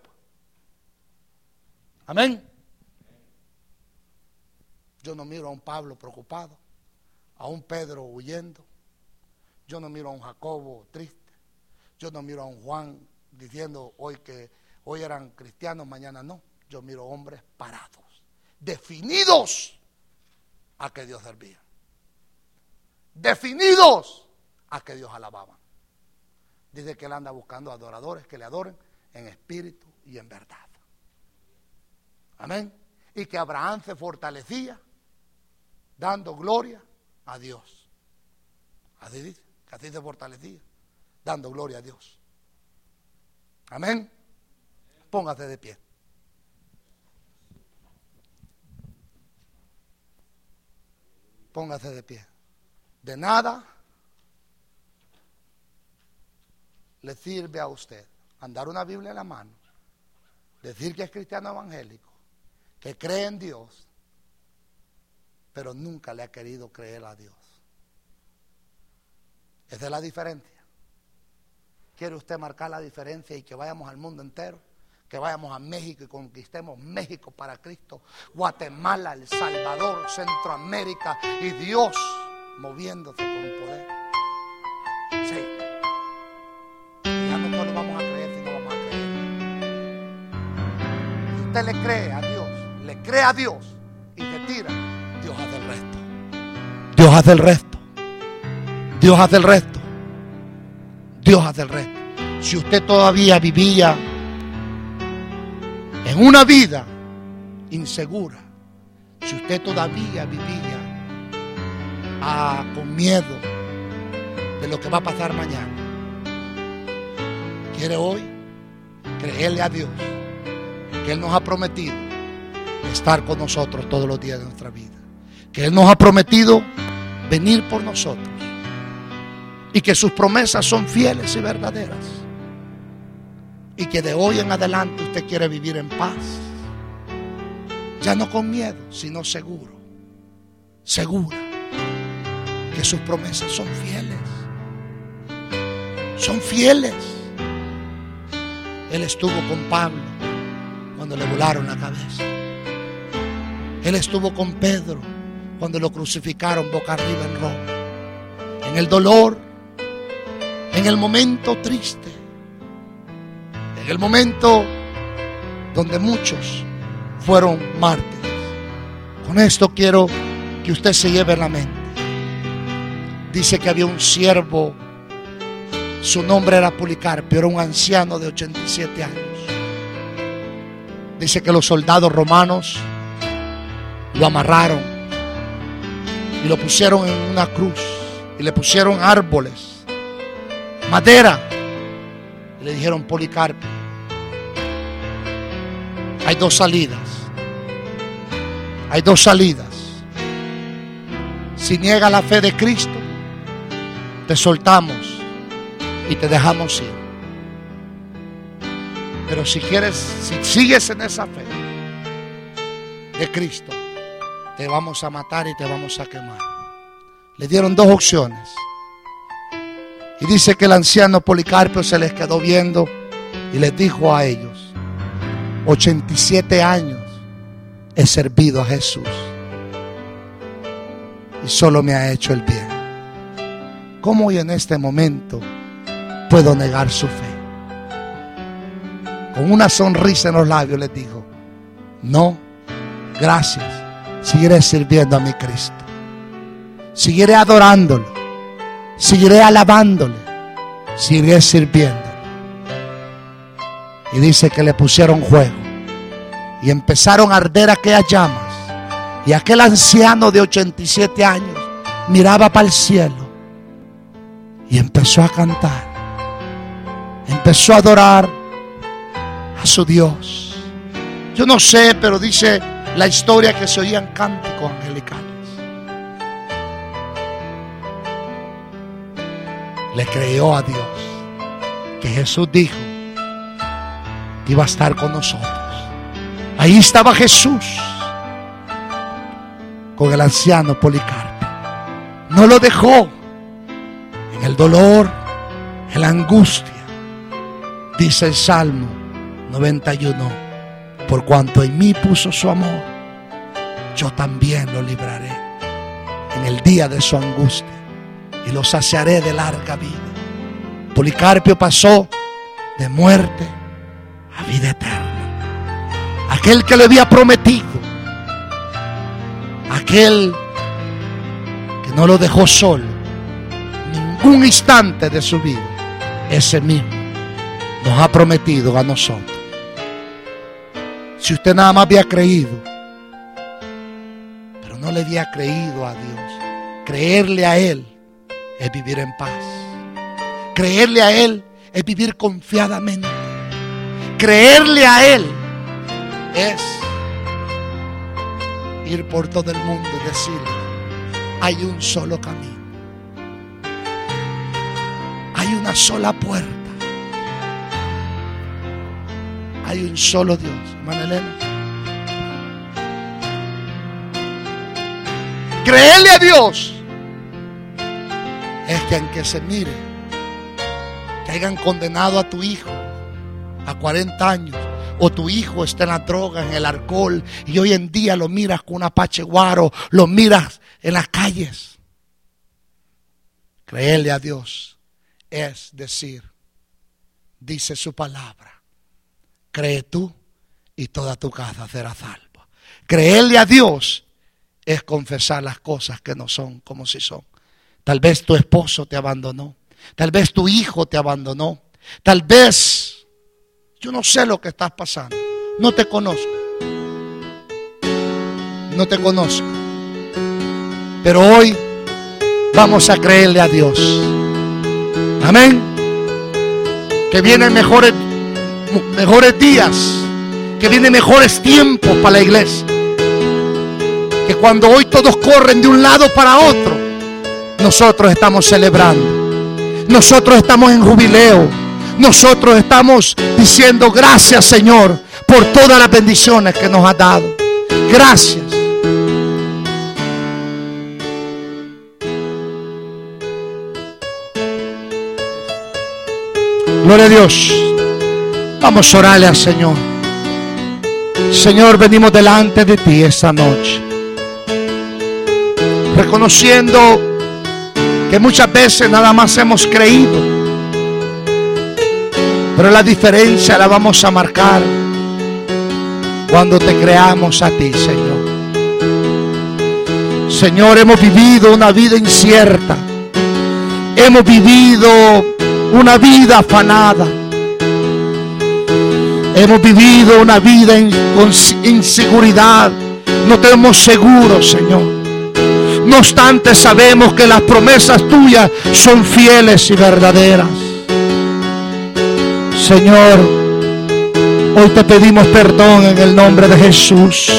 Amén. Yo no miro a un Pablo preocupado, a un Pedro huyendo. Yo no miro a un Jacobo triste. Yo no miro a un Juan diciendo hoy que hoy eran cristianos, mañana no. Yo miro hombres parados, definidos a que Dios servía, definidos a que Dios alababa. Dice que Él anda buscando adoradores que le adoren en espíritu y en verdad. Amén. Y que Abraham se fortalecía dando gloria a Dios. Así dice, que así se fortalecía, dando gloria a Dios. Amén. Póngase de pie. Póngase de pie. De nada le sirve a usted andar una Biblia en la mano, decir que es cristiano evangélico, que cree en Dios, pero nunca le ha querido creer a Dios. Esa es la diferencia. ¿Quiere usted marcar la diferencia y que vayamos al mundo entero? Que vayamos a México y conquistemos México para Cristo, Guatemala, El Salvador, Centroamérica, y Dios moviéndose con poder. Sí. Ya no solo vamos a creer, sino vamos a creer. Si usted le cree a Dios, le cree a Dios y se tira, Dios hace el resto. Dios hace el resto. Dios hace el resto. Dios hace el resto. Si usted todavía vivía en una vida insegura, si usted todavía vivía ah, con miedo de lo que va a pasar mañana, quiere hoy creerle a Dios que Él nos ha prometido estar con nosotros todos los días de nuestra vida, que Él nos ha prometido venir por nosotros y que sus promesas son fieles y verdaderas, y que de hoy en adelante usted quiere vivir en paz, ya no con miedo, sino seguro, segura que sus promesas son fieles, son fieles. Él estuvo con Pablo cuando le volaron la cabeza. Él estuvo con Pedro cuando lo crucificaron boca arriba en Roma. En el dolor, en el momento triste, en el momento donde muchos fueron mártires. Con esto quiero que usted se lleve en la mente. Dice que había un siervo, su nombre era Policarpio, era un anciano de ochenta y siete años. Dice que los soldados romanos lo amarraron y lo pusieron en una cruz y le pusieron árboles, madera, y le dijeron: Policarpio, hay dos salidas, hay dos salidas. Si niegas la fe de Cristo, te soltamos y te dejamos ir. Pero si quieres, si sigues en esa fe de Cristo, te vamos a matar y te vamos a quemar. Le dieron dos opciones. Y dice que el anciano Policarpio se les quedó viendo y les dijo a ellos: ochenta y siete años he servido a Jesús y solo me ha hecho el bien. ¿Cómo hoy en este momento puedo negar su fe? Con una sonrisa en los labios les dijo: no, gracias, seguiré sirviendo a mi Cristo, seguiré adorándolo, seguiré alabándole, seguiré sirviéndole. Y dice que le pusieron fuego y empezaron a arder aquellas llamas, y aquel anciano de ochenta y siete años miraba para el cielo y empezó a cantar, empezó a adorar a su Dios. Yo no sé, pero dice la historia que se oían cánticos angelicales. Le creyó a Dios que Jesús dijo que iba a estar con nosotros. Ahí estaba Jesús con el anciano Policarpio. No lo dejó en el dolor, en la angustia. Dice el Salmo noventa y uno: por cuanto en mí puso su amor, yo también lo libraré en el día de su angustia y lo saciaré de larga vida. Policarpio pasó de muerte a vida eterna. Aquel que le había prometido, aquel que no lo dejó solo ningún instante de su vida, ese mismo nos ha prometido a nosotros. Si usted nada más había creído, pero no le había creído a Dios, creerle a Él es vivir en paz. Creerle a Él es vivir confiadamente. Creerle a Él es ir por todo el mundo y decirle: hay un solo camino, hay una sola puerta, hay un solo Dios. Hermana Elena, creerle a Dios es que aunque se mire que hayan condenado a tu hijo a cuarenta años, o tu hijo está en la droga, en el alcohol, y hoy en día lo miras con un apache guaro, lo miras en las calles, creerle a Dios es decir: dice su palabra, cree tú y toda tu casa será salva. Creerle a Dios es confesar las cosas que no son como si son. Tal vez tu esposo te abandonó, Tal vez tu hijo te abandonó. Tal vez, yo no sé lo que estás pasando. No te conozco. No te conozco. Pero hoy vamos a creerle a Dios. Amén. Que vienen mejores, mejores días. Que vienen mejores tiempos para la iglesia. Que cuando hoy todos corren de un lado para otro, nosotros estamos celebrando. Nosotros estamos en jubileo. Nosotros estamos diciendo gracias, Señor, por todas las bendiciones que nos has dado. Gracias. Gloria a Dios. Vamos a orarle al Señor. Señor, venimos delante de ti esta noche, reconociendo que muchas veces nada más hemos creído, pero la diferencia la vamos a marcar cuando te creamos a ti, Señor. Señor, hemos vivido una vida incierta. Hemos vivido una vida afanada. Hemos vivido una vida con inseguridad. No tenemos seguro, Señor. No obstante, sabemos que las promesas tuyas son fieles y verdaderas. Señor, hoy te pedimos perdón en el nombre de Jesús.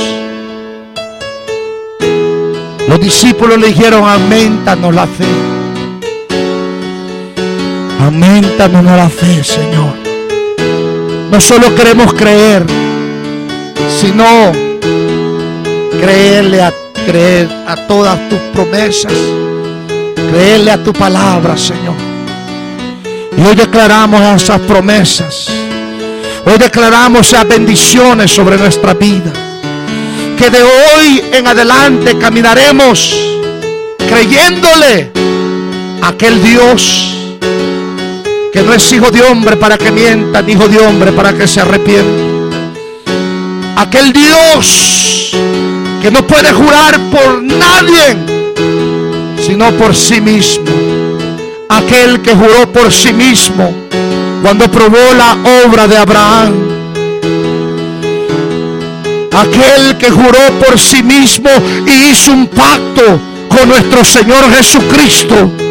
Los discípulos le dijeron: aumentanos la fe. Aumentanos la fe, Señor. No solo queremos creer, sino creerle a, creer a todas tus promesas, creerle a tu palabra, Señor. Y hoy declaramos esas promesas. Hoy declaramos esas bendiciones sobre nuestra vida. Que de hoy en adelante caminaremos creyéndole a aquel Dios que no es hijo de hombre para que mienta, ni hijo de hombre para que se arrepienta. Aquel Dios que no puede jurar por nadie, sino por sí mismo. Aquel que juró por sí mismo cuando probó la obra de Abraham. Aquel que juró por sí mismo y hizo un pacto con nuestro Señor Jesucristo.